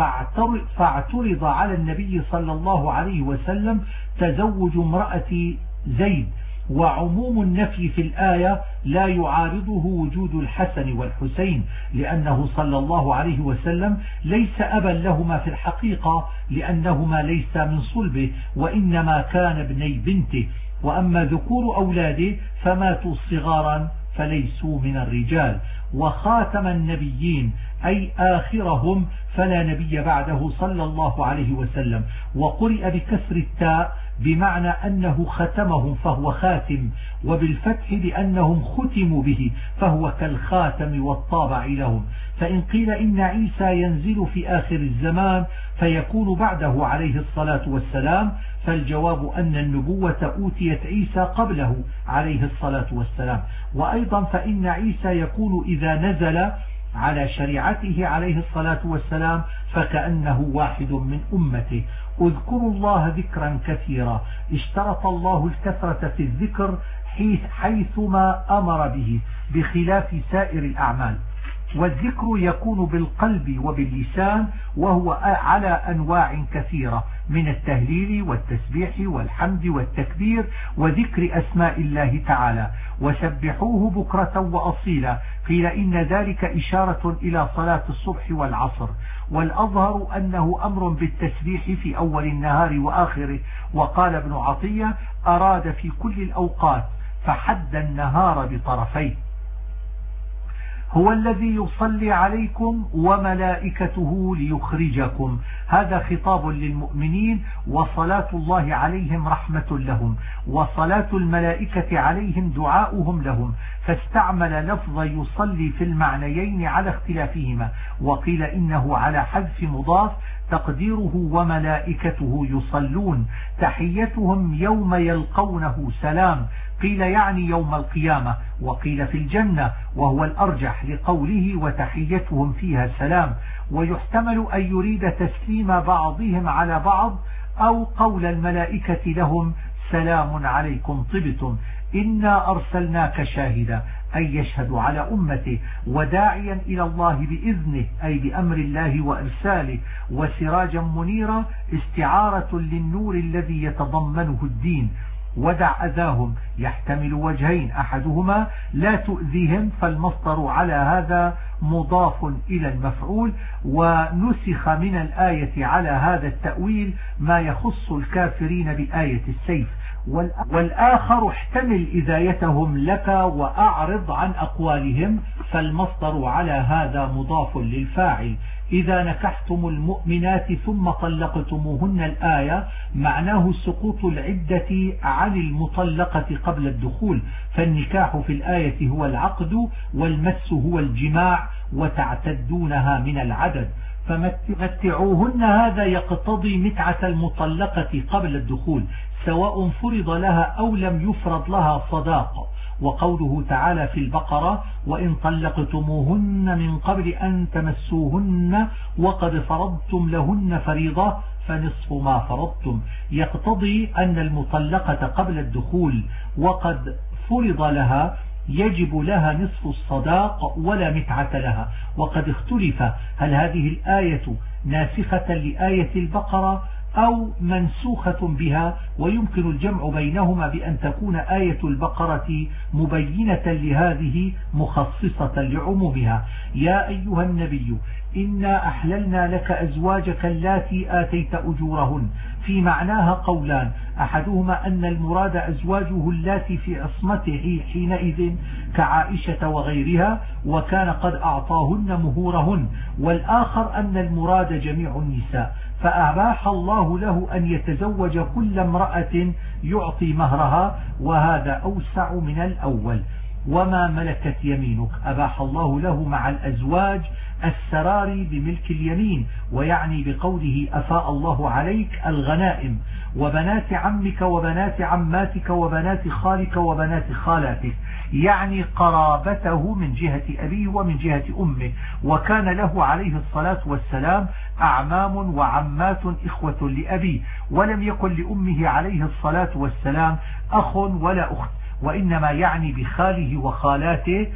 Speaker 1: فاعترض على النبي صلى الله عليه وسلم تزوج امرأة زيد. وعموم النفي في الآية لا يعارضه وجود الحسن والحسين، لأنه صلى الله عليه وسلم ليس أبا لهما في الحقيقة، لأنهما ليس من صلبه وإنما كان ابني بنته. وأما ذكور أولاده فماتوا صغارا فليسوا من الرجال. وخاتم النبيين أي آخرهم، فلا نبي بعده صلى الله عليه وسلم. وقرئ بكسر التاء بمعنى أنه ختمهم فهو خاتم، وبالفتح بأنهم ختموا به فهو كالخاتم والطابع لهم. فإن قيل إن عيسى ينزل في آخر الزمان فيكون بعده عليه الصلاة والسلام، فالجواب أن النبوة أوتيت عيسى قبله عليه الصلاة والسلام. وأيضا فإن عيسى يكون إذا نزل على شريعته عليه الصلاة والسلام فكأنه واحد من أمته. اذكروا الله ذكرا كثيرا، اشترط الله الكثرة في الذكر حيثما أمر به بخلاف سائر الأعمال. والذكر يكون بالقلب وباللسان، وهو على أنواع كثيرة من التهليل والتسبيح والحمد والتكبير وذكر أسماء الله تعالى. وسبحوه بكرة وأصيلا، قيل إن ذلك إشارة إلى صلاة الصبح والعصر، والأظهر أنه أمر بالتسبيح في أول النهار وآخره. وقال ابن عطية أراد في كل الأوقات فحد النهار بطرفيه. هو الذي يصلي عليكم وملائكته ليخرجكم، هذا خطاب للمؤمنين، وصلاة الله عليهم رحمة لهم، وصلاة الملائكة عليهم دعاؤهم لهم، فاستعمل لفظ يصلي في المعنيين على اختلافهما. وقيل إنه على حذف مضاف تقديره وملائكته يصلون، تحيتهم يوم يلقونه سلام، قيل يعني يوم القيامة، وقيل في الجنة وهو الأرجح لقوله وتحيتهم فيها سلام. ويحتمل أن يريد تسليم بعضهم على بعض، أو قول الملائكة لهم سلام عليكم طبتم إنا أرسلناك شاهدا، أي يشهد على أمته، وداعيا إلى الله بإذنه أي بأمر الله وإرساله، وسراجا منيرا استعارة للنور الذي يتضمنه الدين. ودع أذاهم يحتمل وجهين، أحدهما لا تؤذيهم، فالمصدر على هذا مضاف إلى المفعول، ونسخ من الآية على هذا التأويل ما يخص الكافرين بآية السيف. والآخر احتمل إذايتهم لك وأعرض عن أقوالهم، فالمصدر على هذا مضاف للفاعل. إذا نكحتم المؤمنات ثم طلقتموهن الآية معناه سقوط العدة عن المطلقة قبل الدخول، فالنكاح في الآية هو العقد والمس هو الجماع وتعتدونها من العدد. فمتعوهن هذا يقتضي متعة المطلقة قبل الدخول سواء فرض لها أو لم يفرض لها صداق. وقوله تعالى في البقرة وإن طلقتموهن من قبل أن تمسوهن وقد فرضتم لهن فريضة فنصف ما فرضتم، يقتضي أن المطلقة قبل الدخول وقد فرض لها يجب لها نصف الصداق ولا متعة لها. وقد اختلف هل هذه الآية ناسخة لآية البقرة أو منسوخة بها، ويمكن الجمع بينهما بأن تكون آية البقرة مبينة لهذه مخصصة لعمومها. يا أيها النبي إنا أحللنا لك أزواجك اللاتي آتيت أجورهن، في معناها قولان، أحدهما أن المراد أزواجه اللاتي في عصمته حينئذ كعائشة وغيرها وكان قد أعطاهن مهورهن، والآخر أن المراد جميع النساء، فأباح الله له أن يتزوج كل امرأة يعطي مهرها، وهذا أوسع من الأول. وما ملكت يمينك أباح الله له مع الأزواج السرار بملك اليمين، ويعني بقوله أفاء الله عليك الغنائم، وبنات عمك وبنات عماتك وبنات خالك وبنات خالاتك، يعني قرابته من جهة أبيه ومن جهة أمه. وكان له عليه الصلاة والسلام أعمام وعمات إخوة لأبيه، ولم يكن لأمه عليه الصلاة والسلام أخ ولا أخت، وإنما يعني بخاله وخالاته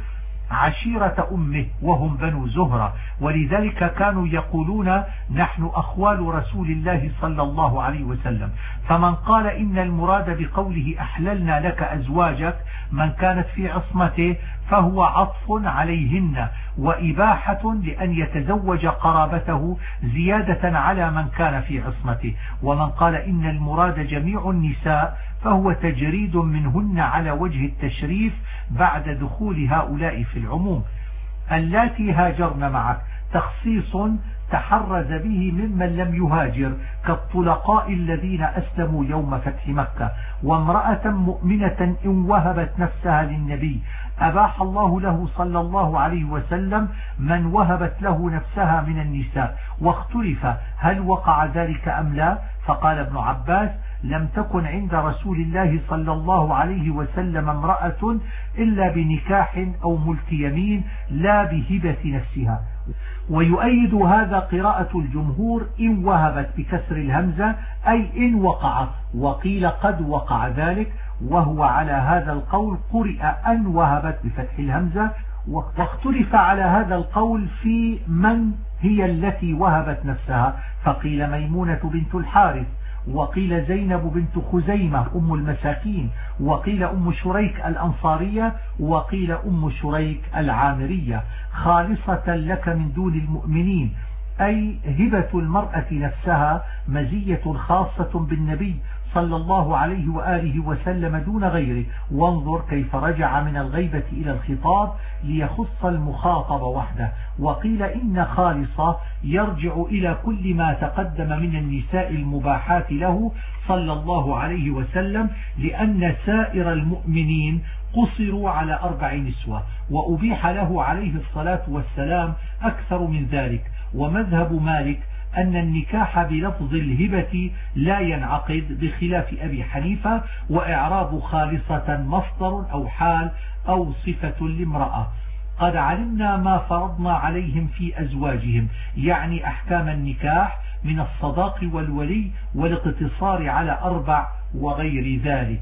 Speaker 1: عشيرة أمه وهم بنو زهرة، ولذلك كانوا يقولون نحن أخوال رسول الله صلى الله عليه وسلم. فمن قال إن المراد بقوله أحللنا لك أزواجك من كانت في عصمته فهو عطف عليهن وإباحة لأن يتزوج قرابته زيادة على من كان في عصمته. ومن قال إن المراد جميع النساء فهو تجريد منهن على وجه التشريف بعد دخول هؤلاء في العموم. اللاتي هاجرن معك تخصيص تحرز به ممن لم يهاجر كالطلقاء الذين أسلموا يوم فتح مكة. وامرأة مؤمنة إن وهبت نفسها للنبي أباح الله له صلى الله عليه وسلم من وهبت له نفسها من النساء، واختلف هل وقع ذلك أم لا، فقال ابن عباس لم تكن عند رسول الله صلى الله عليه وسلم امرأة إلا بنكاح أو ملك يمين لا بهبة نفسها. ويؤيد هذا قراءة الجمهور إن وهبت بكسر الهمزة أي إن وقع، وقيل قد وقع ذلك، وهو على هذا القول قرئ أن وهبت بفتح الهمزة. واختلف على هذا القول في من هي التي وهبت نفسها، فقيل ميمونة بنت الحارث، وقيل زينب بنت خزيمة أم المساكين، وقيل أم شريك الأنصارية، وقيل أم شريك العامرية، خالصة لك من دون المؤمنين، أي هبة المرأة نفسها مزية خاصة بالنبي صلى الله عليه وآله وسلم دون غيره. وانظر كيف رجع من الغيبة إلى الخطاب ليخص المخاطب وحده. وقيل إن خالصة يرجع إلى كل ما تقدم من النساء المباحات له صلى الله عليه وسلم، لأن سائر المؤمنين قصروا على 4 نسوة، وأبيح له عليه الصلاة والسلام أكثر من ذلك. ومذهب مالك أن النكاح بلفظ الهبة لا ينعقد بخلاف أبي حنيفة، وإعراب خالصة مصدر أو حال أو صفة لامرأة. قد علمنا ما فرضنا عليهم في أزواجهم، يعني أحكام النكاح من الصداق والولي والاقتصار على 4 وغير ذلك.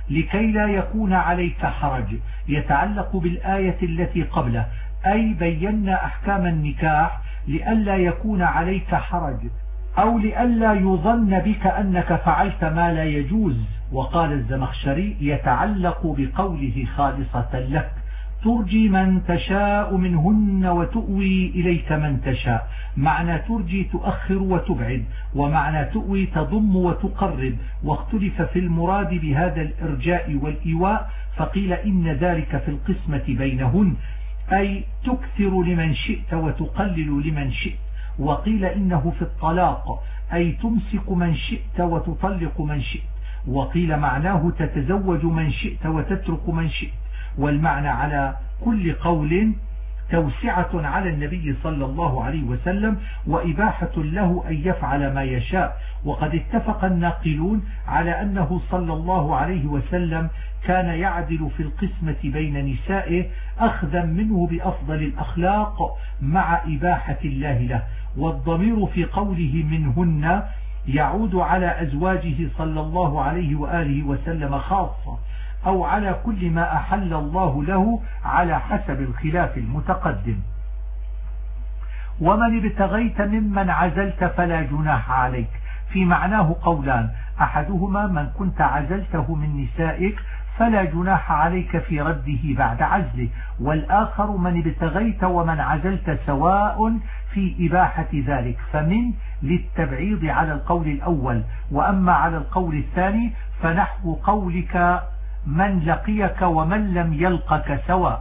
Speaker 1: لكي لا يكون عليك حرج يتعلق بالآية التي قبله، أي بينا أحكام النكاح لئلا يكون عليك حرج أو لئلا يظن بك أنك فعلت ما لا يجوز. وقال الزمخشري يتعلق بقوله خالصة لك ترجي من تشاء منهن وتؤوي إليك من تشاء. معنى ترجي تؤخر وتبعد، ومعنى تؤوي تضم وتقرب، واختلف في المراد بهذا الإرجاء والإيواء، فقيل إن ذلك في القسمة بينهن أي تكثر لمن شئت وتقلل لمن شئت. وقيل إنه في الطلاق أي تمسك من شئت وتطلق من شئت. وقيل معناه تتزوج من شئت وتترك من شئت. والمعنى على كل قول توسعة على النبي صلى الله عليه وسلم وإباحة له أن يفعل ما يشاء. وقد اتفق الناقلون على أنه صلى الله عليه وسلم كان يعدل في القسمة بين نسائه أخذا منه بأفضل الأخلاق مع إباحة الله له. والضمير في قوله منهن يعود على أزواجه صلى الله عليه وآله وسلم خاصة، أو على كل ما أحل الله له على حسب الخلاف المتقدم. ومن ابتغيت ممن عزلت فلا جناح عليك، في معناه قولان، أحدهما من كنت عزلته من نسائك فلا جناح عليك في رده بعد عزله، والآخر من ابتغيت ومن عزلت سواء في إباحة ذلك، فمن للتبعيض على القول الأول. وأما على القول الثاني فنحو قولك من لقيك ومن لم يلقك سواء.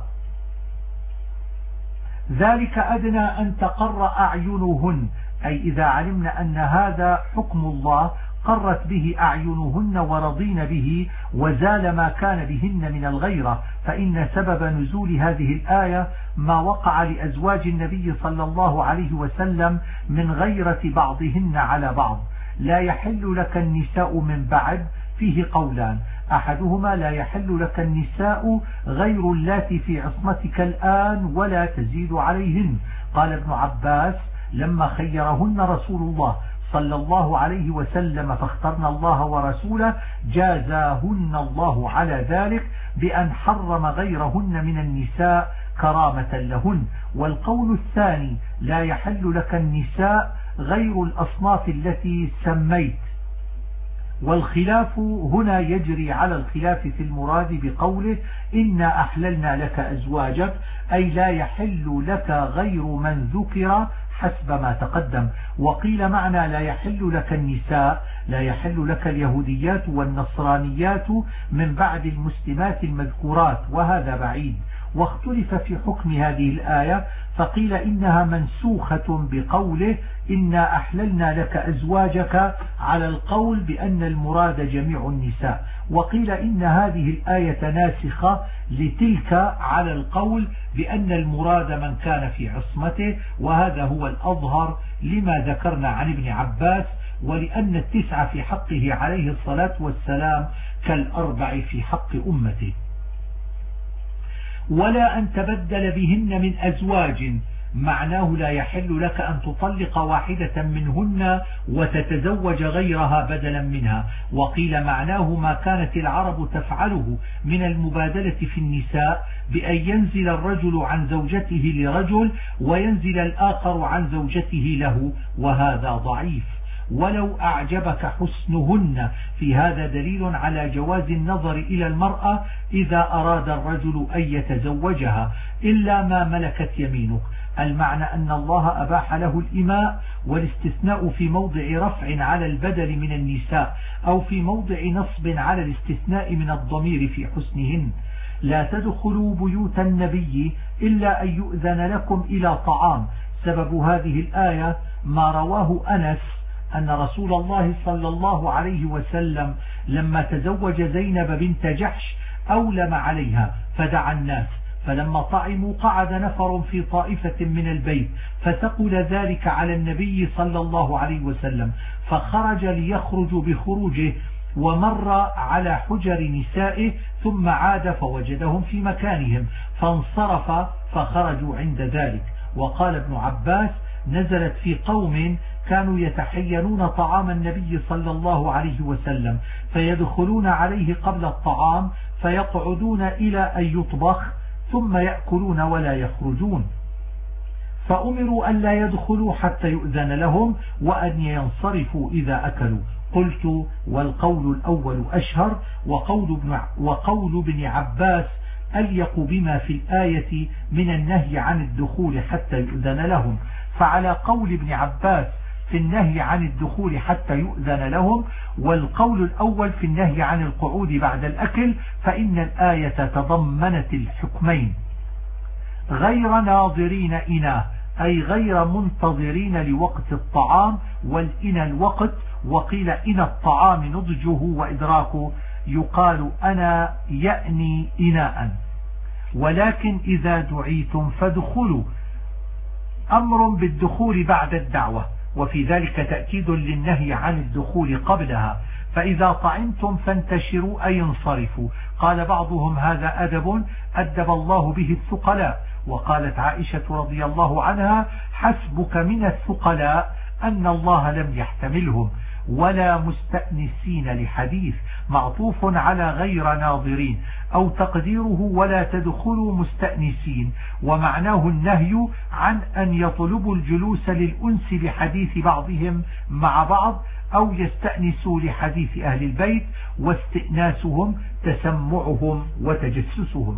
Speaker 1: ذلك أدنى أن تقر أعينهن، أي إذا علمنا أن هذا حكم الله قرت به أعينهن ورضين به وزال ما كان بهن من الغيرة. فإن سبب نزول هذه الآية ما وقع لأزواج النبي صلى الله عليه وسلم من غيرة بعضهن على بعض. لا يحل لك النساء من بعد فيه قولان، أحدهما لا يحل لك النساء غير اللاتي في عصمتك الآن ولا تزيد عليهن. قال ابن عباس لما خيرهن رسول الله صلى الله عليه وسلم فاخترن الله ورسوله جازاهن الله على ذلك بأن حرم غيرهن من النساء كرامة لهن. والقول الثاني لا يحل لك النساء غير الأصناف التي سميت. والخلاف هنا يجري على الخلاف في المراد بقوله إنا أحللنا لك أزواجك، أي لا يحل لك غير من ذكر حسب ما تقدم. وقيل معنى لا يحل لك النساء لا يحل لك اليهوديات والنصرانيات من بعد المسلمات المذكورات، وهذا بعيد. واختلف في حكم هذه الآية، فقيل إنها منسوخة بقوله إنا أحللنا لك أزواجك على القول بأن المراد جميع النساء. وقيل إن هذه الآية ناسخة لتلك على القول بأن المراد من كان في عصمته، وهذا هو الأظهر لما ذكرنا عن ابن عباس، ولأن 9 في حقه عليه الصلاة والسلام كالأربع في حق أمته. ولا أن تبدل بهن من أزواج، معناه لا يحل لك أن تطلق واحدة منهن وتتزوج غيرها بدلا منها. وقيل معناه ما كانت العرب تفعله من المبادلة في النساء، بأن ينزل الرجل عن زوجته لرجل وينزل الآخر عن زوجته له، وهذا ضعيف. ولو أعجبك حسنهن، في هذا دليل على جواز النظر إلى المرأة إذا أراد الرجل أن يتزوجها إلا ما ملكت يمينك. المعنى أن الله أباح له الإماء، والاستثناء في موضع رفع على البدل من النساء، أو في موضع نصب على الاستثناء من الضمير في حسنهن. لا تدخلوا بيوت النبي إلا أن يؤذن لكم إلى طعام. سبب هذه الآية ما رواه أنس أن رسول الله صلى الله عليه وسلم لما تزوج زينب بنت جحش أولم عليها فدعا الناس، فلما طعموا قعد نفر في طائفة من البيت فثقل ذلك على النبي صلى الله عليه وسلم، فخرج ليخرج بخروجه ومر على حجر نسائه ثم عاد فوجدهم في مكانهم فانصرف فخرجوا عند ذلك. وقال ابن عباس نزلت في قوم كانوا يتحينون طعام النبي صلى الله عليه وسلم فيدخلون عليه قبل الطعام فيقعدون إلى أن يطبخ ثم يأكلون ولا يخرجون، فأمروا أن لا يدخلوا حتى يؤذن لهم وأن ينصرفوا إذا أكلوا. قلت: والقول الأول أشهر، وقول ابن عباس أليق بما في الآية من النهي عن الدخول حتى يؤذن لهم. فعلى قول ابن عباس في النهي عن الدخول حتى يؤذن لهم، والقول الأول في النهي عن القعود بعد الأكل، فإن الآية تضمنت الحكمين: غير ناظرين إناه أي غير منتظرين لوقت الطعام، والإن الوقت، وقيل إن الطعام نضجه وإدراكه، يقال أنا يأني إناء. ولكن إذا دعيتم فادخلوا، أمر بالدخول بعد الدعوة، وفي ذلك تأكيد للنهي عن الدخول قبلها. فإذا طعمتم فانتشروا أي انصرفوا. قال بعضهم: هذا أدب الله به الثقلاء. وقالت عائشة رضي الله عنها: حسبك من الثقلاء أن الله لم يحتملهم. ولا مستأنسين لحديث، معطوف على غير ناظرين، أو تقديره ولا تدخلوا مستأنسين، ومعناه النهي عن أن يطلبوا الجلوس للأنس بحديث بعضهم مع بعض، أو يستأنسوا لحديث أهل البيت، واستئناسهم تسمعهم وتجسسهم.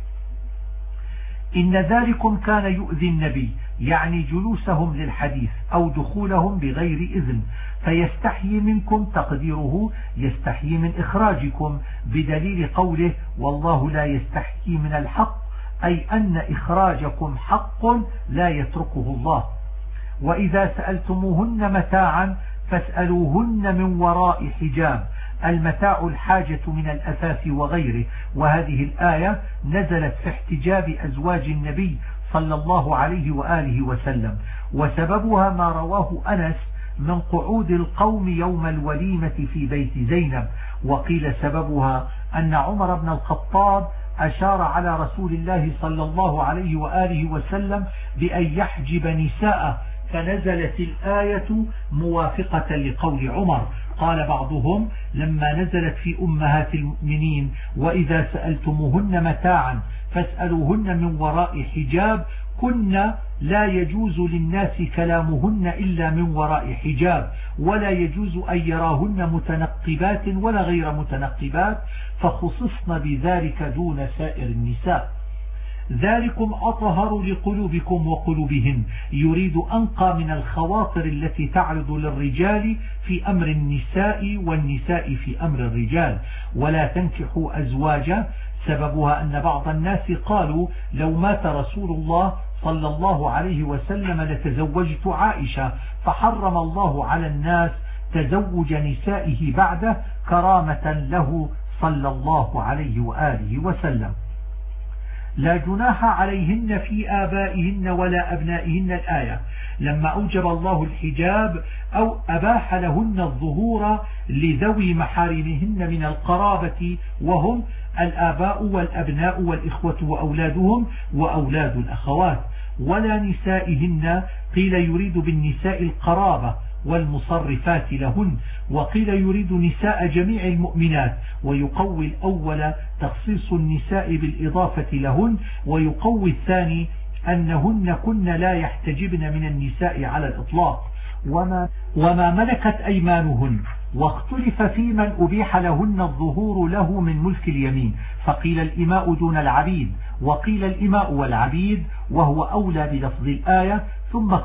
Speaker 1: إن ذلكم كان يؤذي النبي، يعني جلوسهم للحديث أو دخولهم بغير إذن، فيستحيي منكم، تقديره يستحيي من إخراجكم، بدليل قوله: والله لا يستحيي من الحق، أي أن إخراجكم حق لا يتركه الله. وإذا سألتموهن متاعا فاسألوهن من وراء حجاب، المتاع الحاجة من الأثاث وغيره. وهذه الآية نزلت في احتجاب أزواج النبي صلى الله عليه وآله وسلم، وسببها ما رواه أنس من قعود القوم يوم الوليمة في بيت زينب. وقيل سببها أن عمر بن الخطاب أشار على رسول الله صلى الله عليه وآله وسلم بأن يحجب نساءه، فنزلت الآية موافقة لقول عمر. قال بعضهم: لما نزلت في أمهات المؤمنين: وإذا سألتموهن متاعا فاسألوهن من وراء حجاب، كنا لا يجوز للناس كلامهن إلا من وراء حجاب، ولا يجوز أن يراهن متنقبات ولا غير متنقبات، فخصصن بذلك دون سائر النساء. ذلكم أطهر لقلوبكم وقلوبهن، يريد أنقى من الخواطر التي تعرض للرجال في أمر النساء والنساء في أمر الرجال. ولا تنكحوا أزواجا، سببها أن بعض الناس قالوا: لو مات رسول الله صلى الله عليه وسلم لتزوجت عائشة، فحرم الله على الناس تزوج نسائه بعده كرامة له صلى الله عليه وآله وسلم. لا جناح عليهن في آبائهن ولا أبنائهن، الآية لما أوجب الله الحجاب أو أباح لهن الظهور لذوي محارمهن من القرابة، وهم الآباء والأبناء والإخوة وأولادهم وأولاد الأخوات. ولا نسائهن، قيل يريد بالنساء القرابة والمصرفات لهن، وقيل يريد نساء جميع المؤمنات، ويقوي الأول تخصيص النساء بالإضافة لهن، ويقوي الثاني أنهن كن لا يحتجبن من النساء على الإطلاق، وما ملكت أيمانهن. واختلف في من أبيح لهن الظهور له من ملك اليمين، فقيل الإماء دون العبيد، وقيل الإماء والعبيد، وهو أولى بلفظ الآية. ثم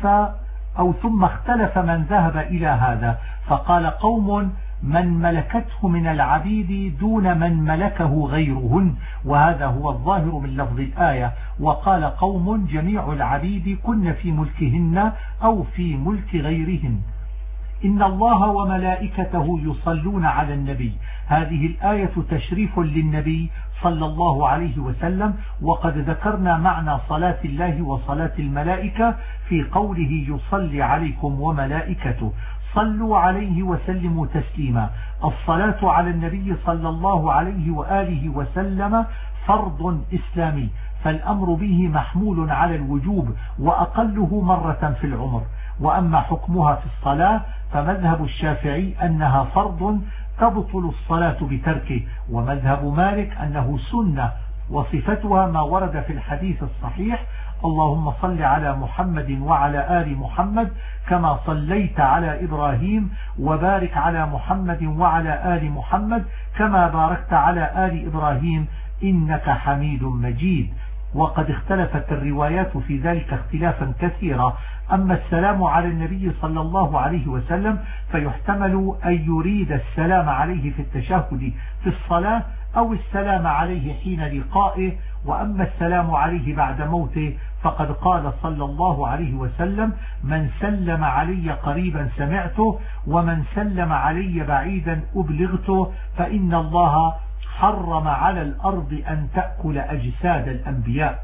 Speaker 1: اختلف من ذهب إلى هذا، فقال قوم: من ملكته من العبيد دون من ملكه غيرهن، وهذا هو الظاهر من لفظ الآية. وقال قوم: جميع العبيد كن في ملكهن أو في ملك غيرهن. إن الله وملائكته يصلون على النبي، هذه الآية تشريف للنبي صلى الله عليه وسلم. وقد ذكرنا معنى صلاة الله وصلاة الملائكة في قوله: يصلي عليكم وملائكته. صلوا عليه وسلموا تسليما. الصلاة على النبي صلى الله عليه وآله وسلم فرض إسلامي، فالأمر به محمول على الوجوب وأقله مرة في العمر. وأما حكمها في الصلاة فمذهب الشافعي أنها فرض تبطل الصلاة بتركه، ومذهب مالك أنه سنة، وصفتها ما ورد في الحديث الصحيح: اللهم صل على محمد وعلى آل محمد كما صليت على إبراهيم، وبارك على محمد وعلى آل محمد كما باركت على آل إبراهيم إنك حميد مجيد. وقد اختلفت الروايات في ذلك اختلافا كثيرا. أما السلام على النبي صلى الله عليه وسلم فيحتمل أن يريد السلام عليه في التشهد في الصلاة أو السلام عليه حين لقائه. وأما السلام عليه بعد موته فقد قال صلى الله عليه وسلم: من سلم علي قريبا سمعته، ومن سلم علي بعيدا أبلغته، فإن الله حرم على الأرض أن تأكل أجساد الأنبياء.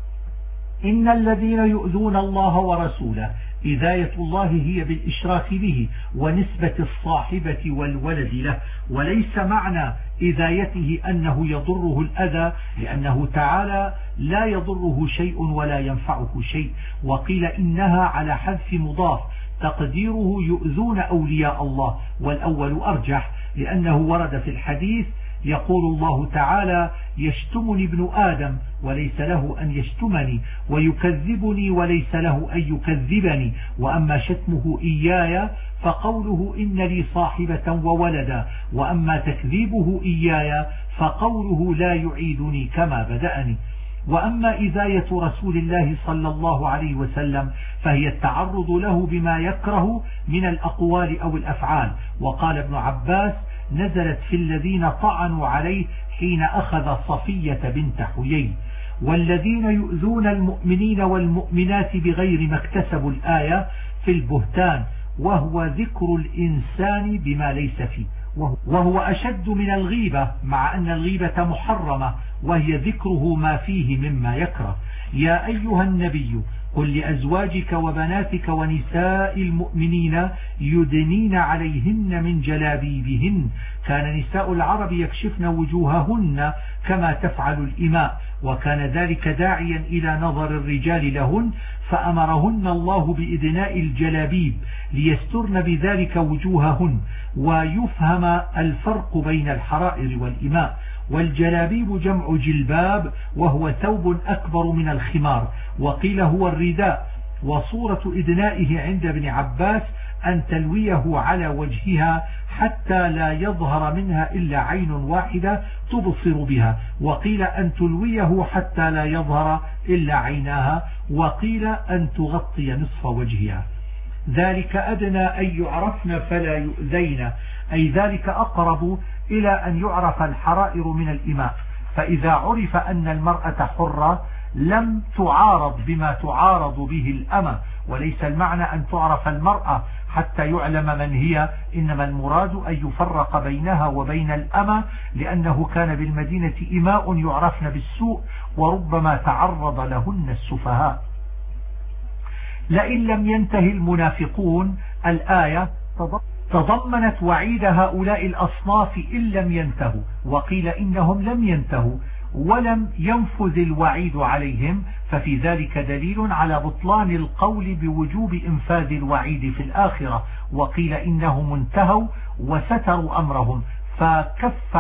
Speaker 1: إن الذين يؤذون الله ورسوله إذاية الله هي بالإشراك به ونسبة الصاحبة والولد له، وليس معنى إذايته أنه يضره الأذى، لأنه تعالى لا يضره شيء ولا ينفعه شيء. وقيل إنها على حذف مضاف تقديره يؤذون أولياء الله، والأول أرجح لأنه ورد في الحديث يقول الله تعالى: يشتمني ابن آدم وليس له أن يشتمني، ويكذبني وليس له أن يكذبني. وأما شتمه إياي فقوله إن لي صاحبة وولدا، وأما تكذيبه إياي فقوله لا يعيدني كما بدأني. وأما إذاية رسول الله صلى الله عليه وسلم فهي التعرض له بما يكره من الأقوال أو الأفعال. وقال ابن عباس: نزلت في الذين طعنوا عليه حين أخذ صفية بنت حيي. والذين يؤذون المؤمنين والمؤمنات بغير ما اكتسبوا الآية في البهتان، وهو ذكر الإنسان بما ليس فيه، وهو أشد من الغيبة، مع أن الغيبة محرمة، وهي ذكره ما فيه مما يكره. يا أيها النبي قل لأزواجك وبناتك ونساء المؤمنين يدنين عليهن من جلابيبهن. كان نساء العرب يكشفن وجوههن كما تفعل الإماء، وكان ذلك داعيا إلى نظر الرجال لهن، فأمرهن الله بإدناء الجلابيب ليسترن بذلك وجوههن، ويفهم الفرق بين الحرائر والإماء. والجلابيب جمع جلباب، وهو ثوب أكبر من الخمار، وقيل هو الرداء. وصورة إدنائه عند ابن عباس أن تلويه على وجهها حتى لا يظهر منها إلا عين واحدة تبصر بها، وقيل أن تلويه حتى لا يظهر إلا عيناها، وقيل أن تغطي نصف وجهها. ذلك أدنى أن يعرفن فلا يؤذين، أي ذلك أقرب إلى أن يعرف الحرائر من الإماء. فإذا عرف أن المرأة حرة لم تعارض بما تعارض به الأمة، وليس المعنى أن تعرف المرأة حتى يعلم من هي، إنما المراد أن يفرق بينها وبين الأمة، لأنه كان بالمدينة إماء يعرفن بالسوء وربما تعرض لهن السفهاء. لئن لم ينتهي المنافقون الآية تضمنت وعيد هؤلاء الأصناف إن لم ينتهوا، وقيل إنهم لم ينتهوا ولم ينفذ الوعيد عليهم، ففي ذلك دليل على بطلان القول بوجوب إنفاذ الوعيد في الآخرة. وقيل إنهم انتهوا وستروا أمرهم فكف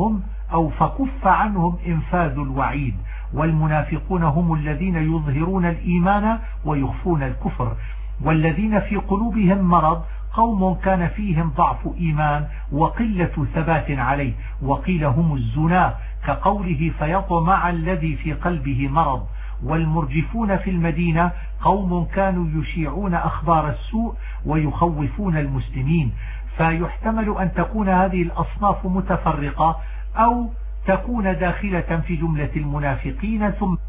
Speaker 1: عنهم إنفاذ الوعيد. والمنافقون هم الذين يظهرون الإيمان ويخفون الكفر. والذين في قلوبهم مرض قوم كان فيهم ضعف إيمان وقلة ثبات عليه، وقيل هم الزنا، كقوله فيطمع الذي في قلبه مرض. والمرجفون في المدينة قوم كانوا يشيعون أخبار السوء ويخوفون المسلمين. فيحتمل أن تكون هذه الأصناف متفرقة أو تكون داخلة في جملة المنافقين. ثم